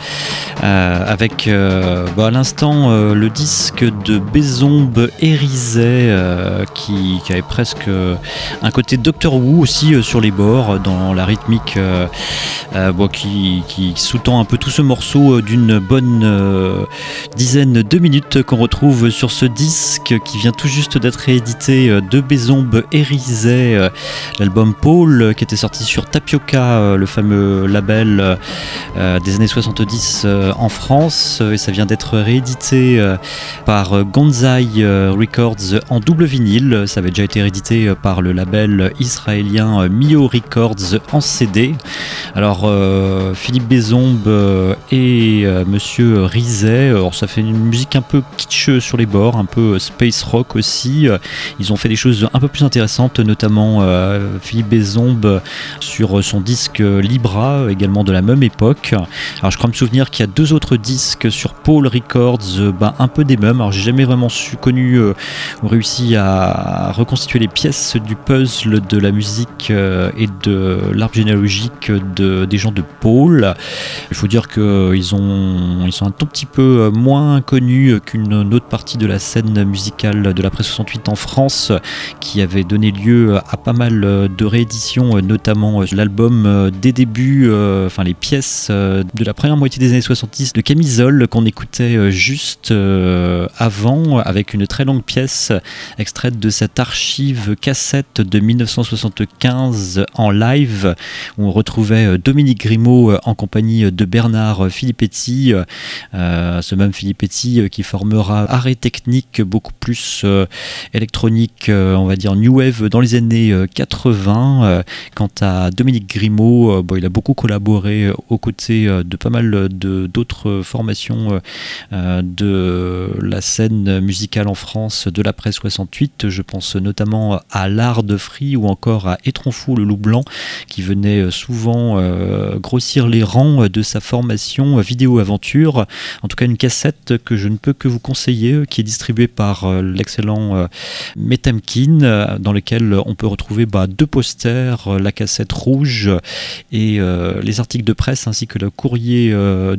avec euh, bah, à l'instant euh, le disque de Bézombe Hérisey euh, qui, qui avait presque un côté Doctor Who aussi euh, sur les bords, dans la rythmique euh, euh, bon, qui, qui sous-tend un peu tout ce morceau d'une bonne euh, dizaine de minutes qu'on retrouve sur ce disque qui vient tout juste d'être réédité de Bézombe Hérisey, euh, l'album Paul qui était sorti sur Tapioca, euh, le fameux label euh, des années soixante-dix euh, en France, et ça vient d'être réédité euh, par Gonzai euh, Records en double vinyle. Ça avait déjà été réédité par le label israélien euh, Mio Records en C D. Alors euh, Philippe Bézombe euh, et euh, Monsieur Rizet, alors ça fait une musique un peu kitsch sur les bords, un peu space rock aussi. Ils ont fait des choses un peu plus intéressantes, notamment euh, Philippe Bézombe sur son disque Libra, également de la même époque. Alors je crois me souvenir qu'il y a deux autres disques sur Paul Records, euh, ben, un peu des mêmes. Alors j'ai jamais vraiment su, connu euh, ou réussi à reconstituer les pièces du puzzle de la musique euh, et de l'arbre généalogique de, des gens de Paul. Il faut dire qu'ils ont, ils sont un tout petit peu moins connus qu'une autre partie de la scène musicale de l'après soixante-huit en France, qui avait donné lieu à pas mal de rééditions, notamment l'album des débuts, euh, enfin les pièces de la première moitié des années soixante-dix de Camisole qu'on écoutait juste euh, avant, avec une très longue pièce extraite de cette archive cassette de dix-neuf cent soixante-quinze en live, où on retrouvait Dominique Grimaud en compagnie de Bernard Filippetti, euh, ce même Filippetti qui formera Arrêt Technique, beaucoup plus euh, électronique, euh, on va dire new wave dans les années euh, quatre-vingts. Euh, quant à Dominique Grimaud, euh, bon, il a beaucoup collaboré aux côtés euh, de pas mal de, d'autres formations euh, de la scène musicale en France de l'après soixante-huit. Je pense notamment à l'Art de Free ou encore à Étronfou le Loup Blanc, qui venait souvent euh, grossir les rangs de sa formation Vidéo Aventure. En tout cas, une cassette que je ne peux que vous conseiller, qui est distribuée par euh, l'excellent euh, Metamkin, euh, dans lequel on peut retrouver bah, deux posters, euh, la cassette rouge et euh, les articles de presse, ainsi que le courrier euh,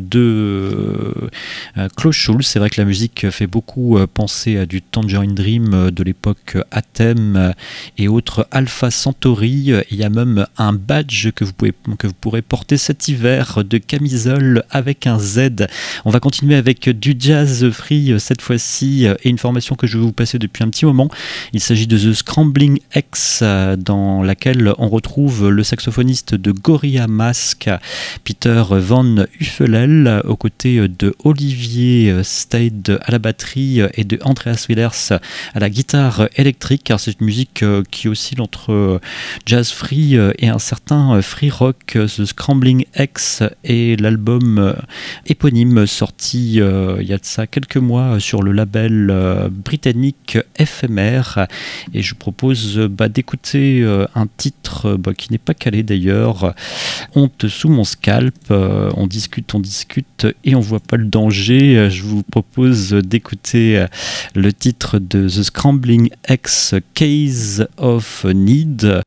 de euh, Klaus Schulze. C'est vrai que la musique fait beaucoup euh, penser à du Tangerine Dream euh, de l'époque Athème euh, et autres Alpha Centauri. Il y a même un badge que vous, pouvez, que vous pourrez porter cet hiver de Camisole avec un Z. On va continuer avec du jazz free cette fois-ci, et une formation que je vais vous passer depuis un petit moment. Il s'agit de The Scrambling X, dans laquelle on retrouve le saxophoniste de Gorilla Mask, Peter Van Uffelel, aux côtés de Olivier Stade à la batterie et de Andreas Willers à la guitare électrique, car c'est une musique qui oscille entre jazz free et un certain free rock. The Scrambling X est l'album éponyme sorti euh, il y a de ça quelques mois sur le label euh, britannique F M R, et je propose euh, bah, d'écouter euh, un titre bah, qui n'est pas calé d'ailleurs, Honte sous mon scalp. Euh, on discute, on discute et on voit pas le danger. Je vous propose d'écouter euh, le titre de The Scrambling X, Case of Need.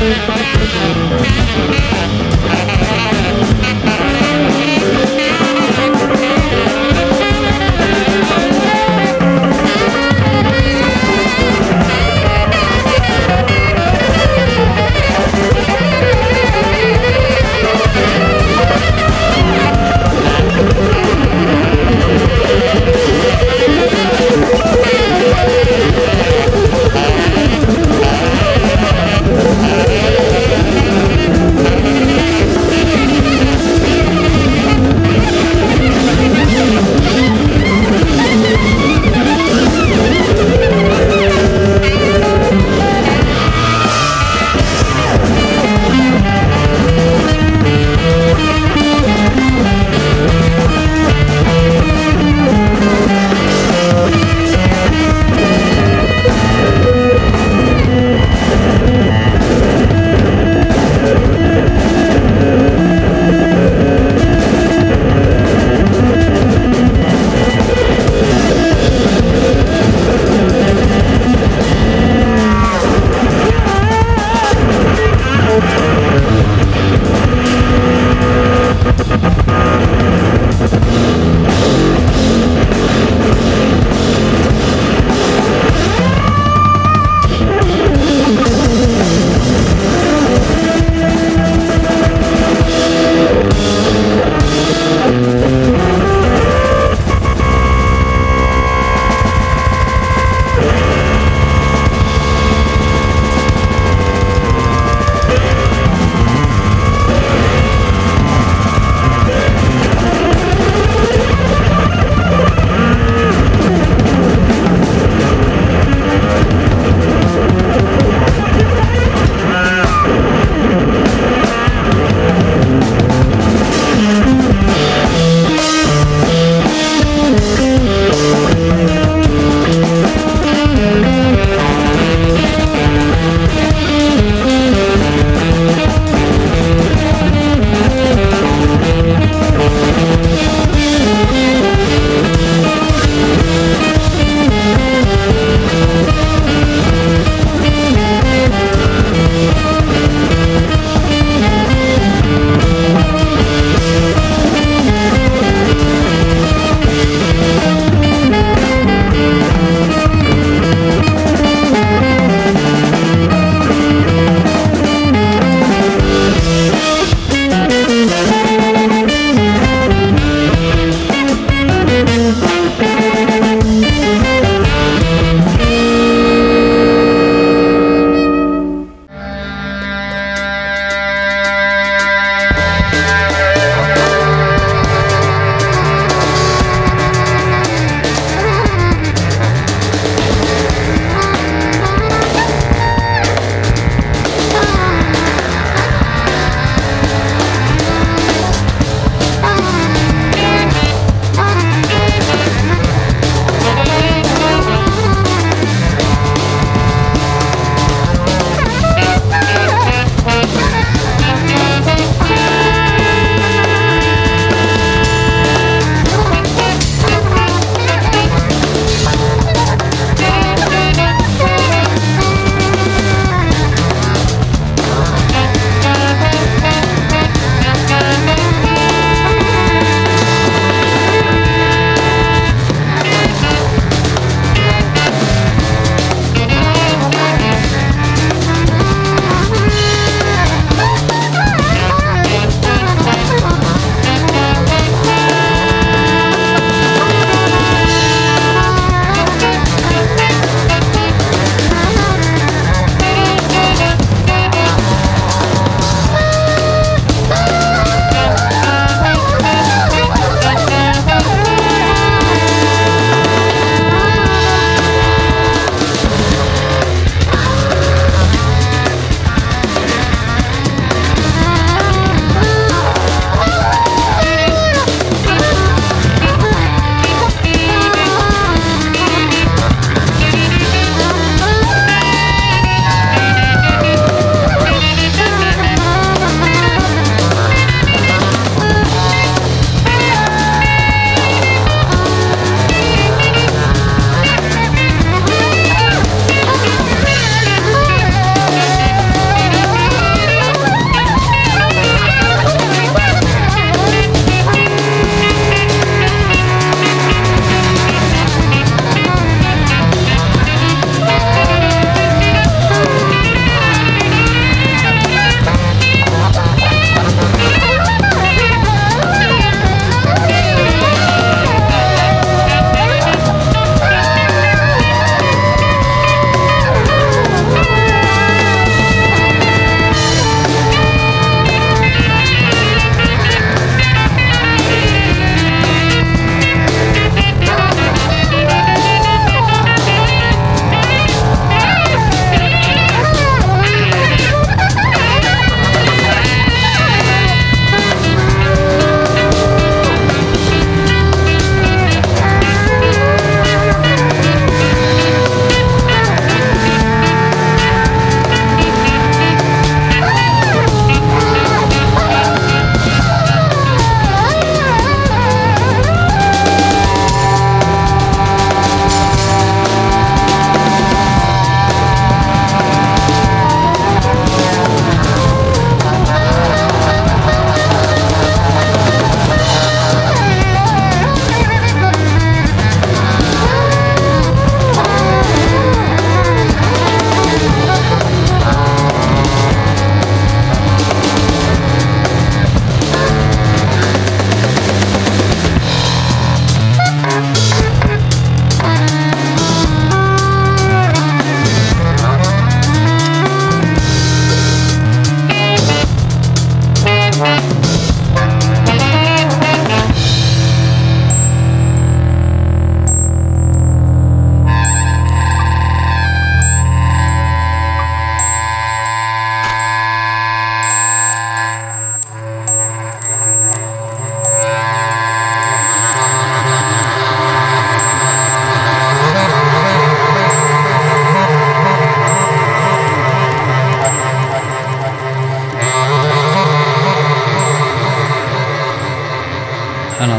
Thank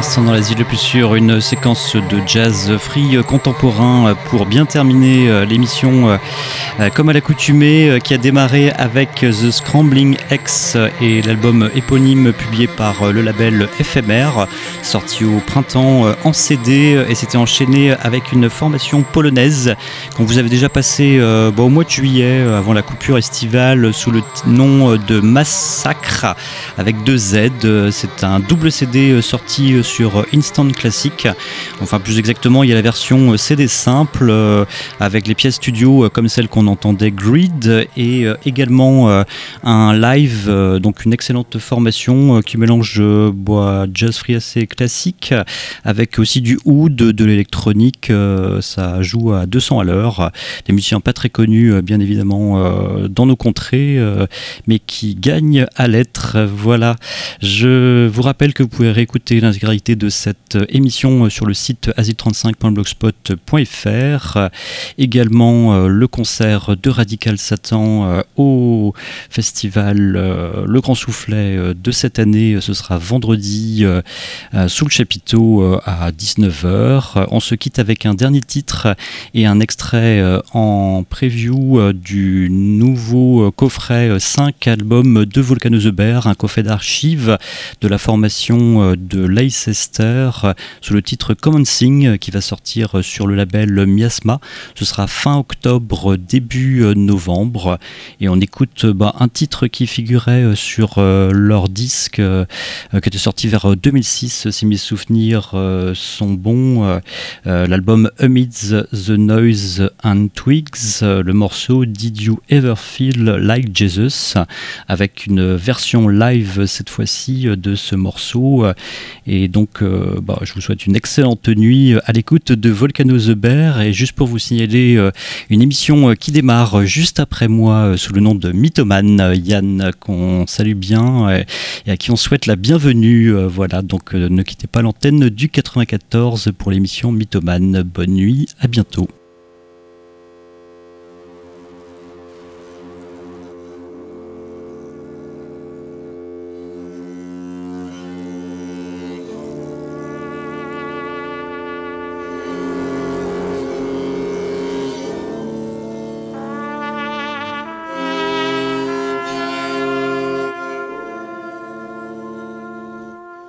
l'instant dans l'asile le plus sûr, une séquence de jazz free contemporain pour bien terminer l'émission comme à l'accoutumée, qui a démarré avec The Scrambling X et l'album éponyme publié par le label F M R, sorti au printemps en C D, et c'était enchaîné avec une formation polonaise qu'on vous avait déjà passé euh, bon, au mois de juillet avant la coupure estivale sous le nom de Massacre avec deux Z. C'est un double C D sorti sur Instant Classic. Enfin, plus exactement, il y a la version C D simple euh, avec les pièces studio euh, comme celle qu'on entendait Grid, et euh, également euh, un live, euh, donc une excellente formation euh, qui mélange euh, bah, jazz free assez classique avec aussi du oud, de, de l'électronique. Euh, ça joue à deux cents à l'heure. Des musiciens pas très connus, euh, bien évidemment, euh, dans nos contrées, euh, mais qui gagnent à l'être. Voilà. Je vous rappelle que vous pouvez réécouter l'intégralité de cette émission sur le site asile trente-cinq point blogspot point f r. Également euh, le concert de Radical Satan euh, au festival euh, Le Grand Soufflet euh, de cette année. Ce sera vendredi euh, euh, sous le chapiteau euh, à dix-neuf heures. On se quitte avec un dernier titre et un extrait euh, en preview euh, du nouveau euh, coffret euh, cinq albums de Volcano The Bear, un coffret d'archives de la formation euh, de Leicester euh, sous le titre Common Thing, euh, qui va sortir euh, sur le label Miasma. Ce sera fin octobre, début euh, novembre, et on écoute euh, bah, un titre qui figurait euh, sur euh, leur disque euh, euh, qui était sorti vers deux mille six, si mes souvenirs euh, sont bons, euh, euh, l'album Amidst the Noise and Twigs, euh, le morceau Did You Ever Feel Like Jesus, avec une version live cette fois-ci de ce morceau. Et donc euh, bah, je vous souhaite une excellente nuit à l'écoute de Volcano The Bear. Et juste pour vous signaler euh, une émission qui démarre juste après moi euh, sous le nom de Mythoman, Yann, qu'on salue bien euh, et à qui on souhaite la bienvenue. Euh, voilà, donc euh, ne quittez pas l'antenne du quatre-vingt-quatorze pour l'émission Mythoman. Bonne nuit, à bientôt.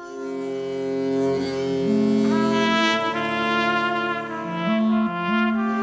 Thank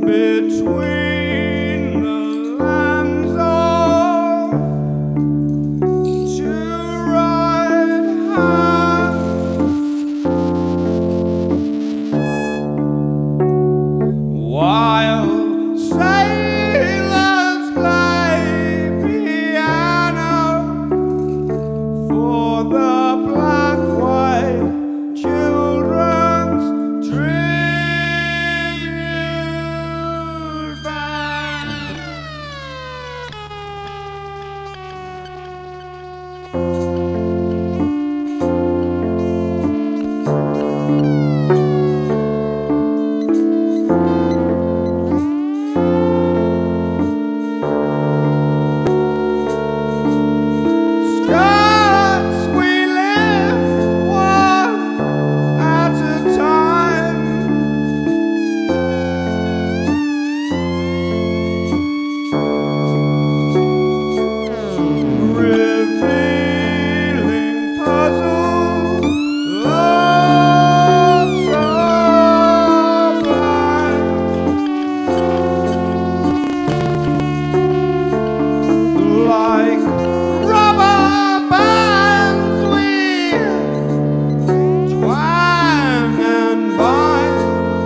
between the lands of two right hands, while sailors play piano for the black white children's tribute band. Scots, we live one at a time, revealing puzzles, love sublime, like rubber bands we twine and bind,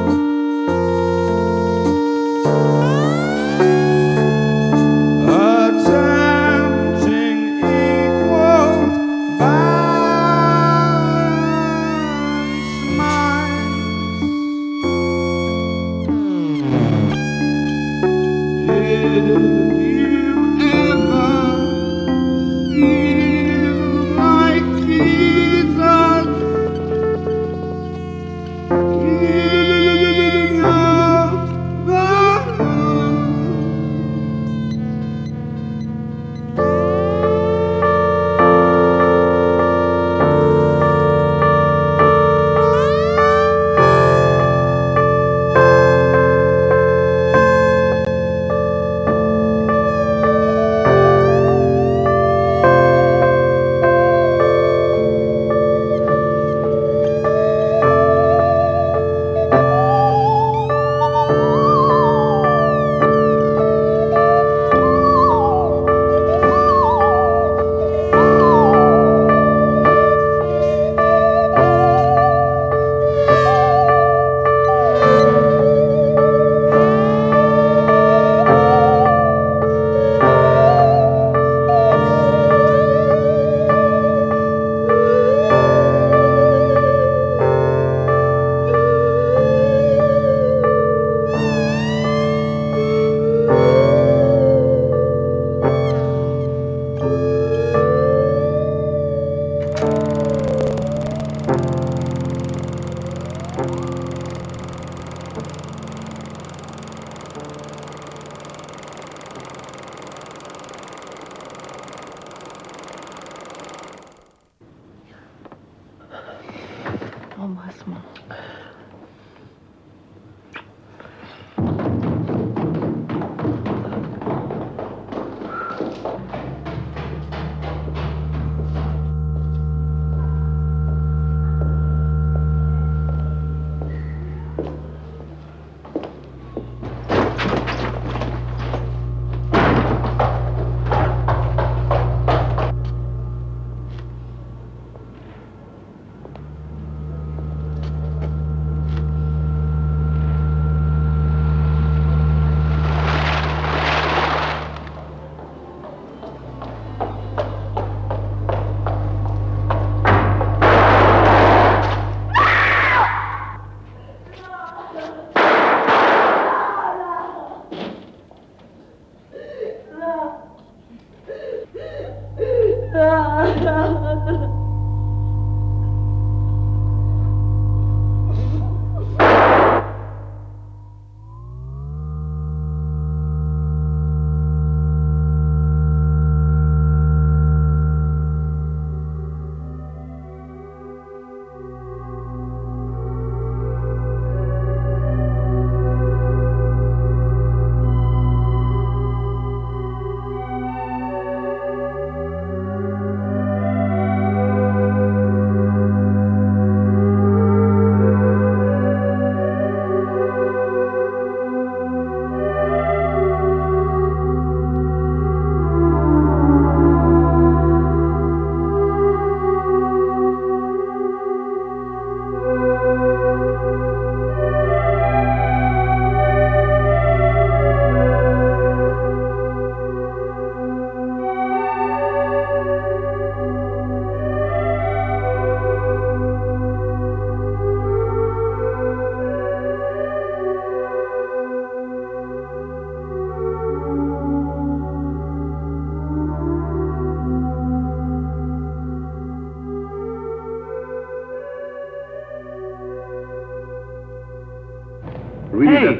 attempting equal balanced minds. Did you ever feel like Jesus, King of the Embrasse-moi.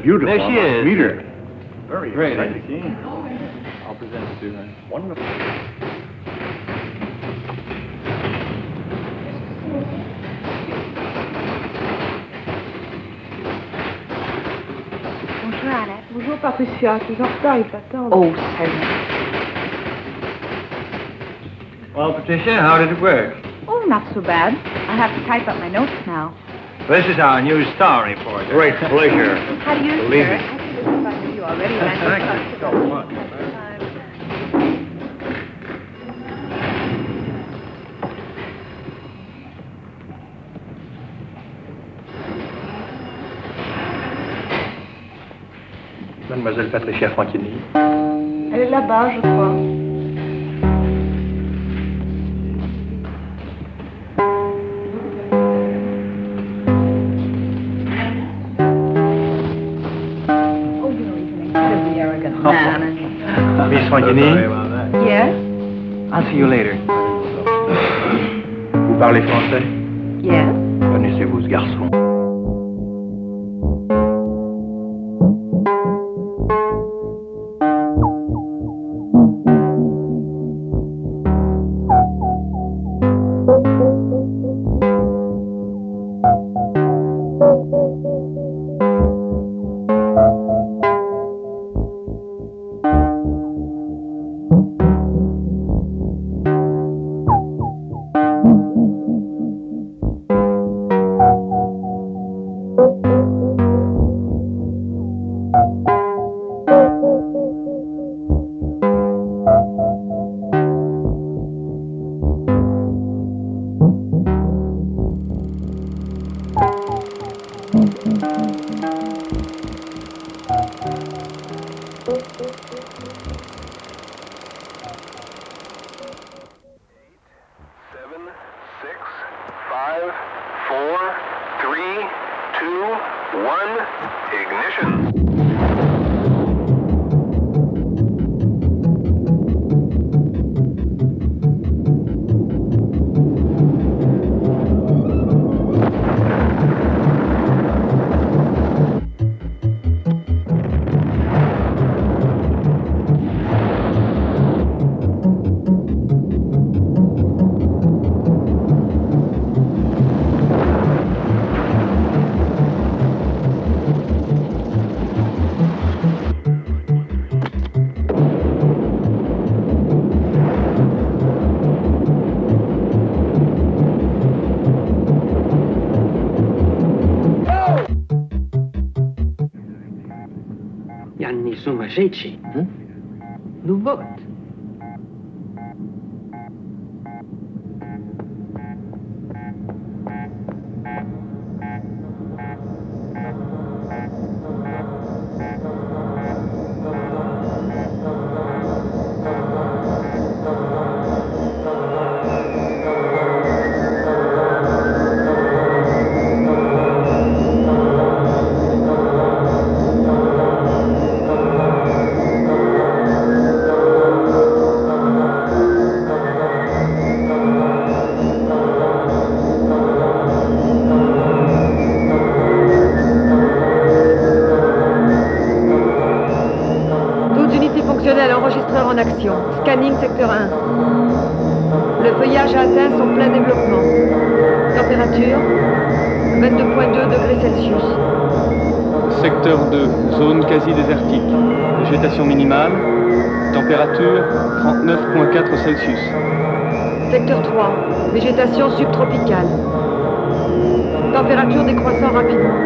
beautiful. There she I must is. Meet her. Very Great. exciting. I'll present it to her. Wonderful. Bonjour, Annette. Bonjour Patricia, tu es en retard, il t'attend. Oh, salut. Well, Patricia, how did it work? Oh, not so bad. I have to type up my notes now. This is our new star reporter. Great pleasure. How do you, Believe sir? me. I think I knew you already. when I Thank first you got so to much. Mademoiselle Patricia Franchini. Elle est là-bas, je crois. Oh, you're even incredibly arrogant man. and- Miss Franchini, Yes? I'll see you later. Vous parlez français? Yes? Connaissez-vous ce garçon? Five, four, three, two, one, ignition. Janni sumasietsi. Ну вот. Enregistreur en action. Scanning secteur un. Le feuillage a atteint son plein développement. Température vingt-deux virgule deux degrés Celsius. Secteur deux, zone quasi désertique. Végétation minimale. Température trente-neuf virgule quatre Celsius. Secteur trois, végétation subtropicale. Température décroissant rapidement.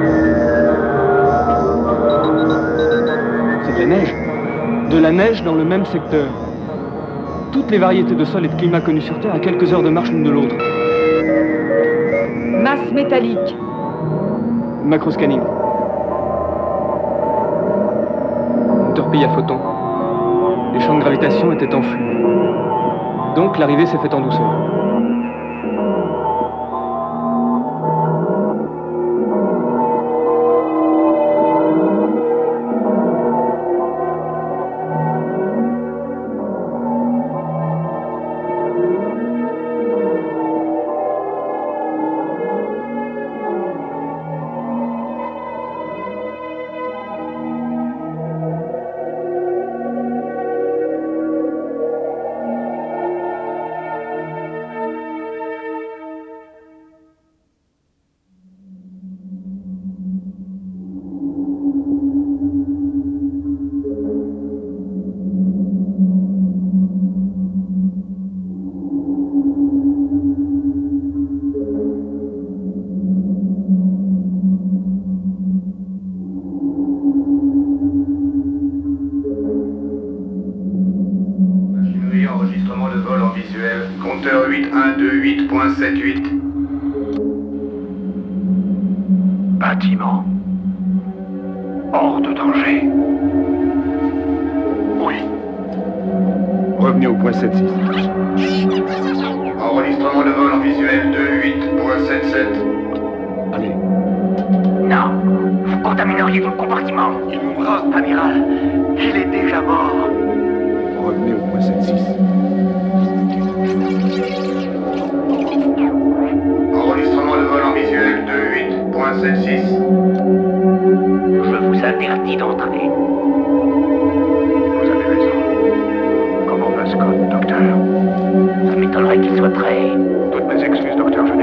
C'est de la neige. De la neige dans le même secteur. Toutes les variétés de sol et de climat connues sur Terre à quelques heures de marche l'une de l'autre. Masse métallique. Macroscanning. Torpille à photons. Les champs de gravitation étaient en flux. Donc l'arrivée s'est faite en douceur. huit un deux huit point sept huit. Bâtiment. Hors de danger. Oui. Revenez au point sept six. Enregistrement de vol en visuel deux huit point sept sept. Allez. Non, vous contamineriez tout le compartiment. Il mourra, amiral. Il est déjà mort. Revenez au point sept six. Enregistrement de vol en visuel deux huit point sept six. Je vous interdis d'entrer. Vous avez raison. Comment va Scott, docteur? Ça m'étonnerait qu'il soit très... Toutes mes excuses, docteur, je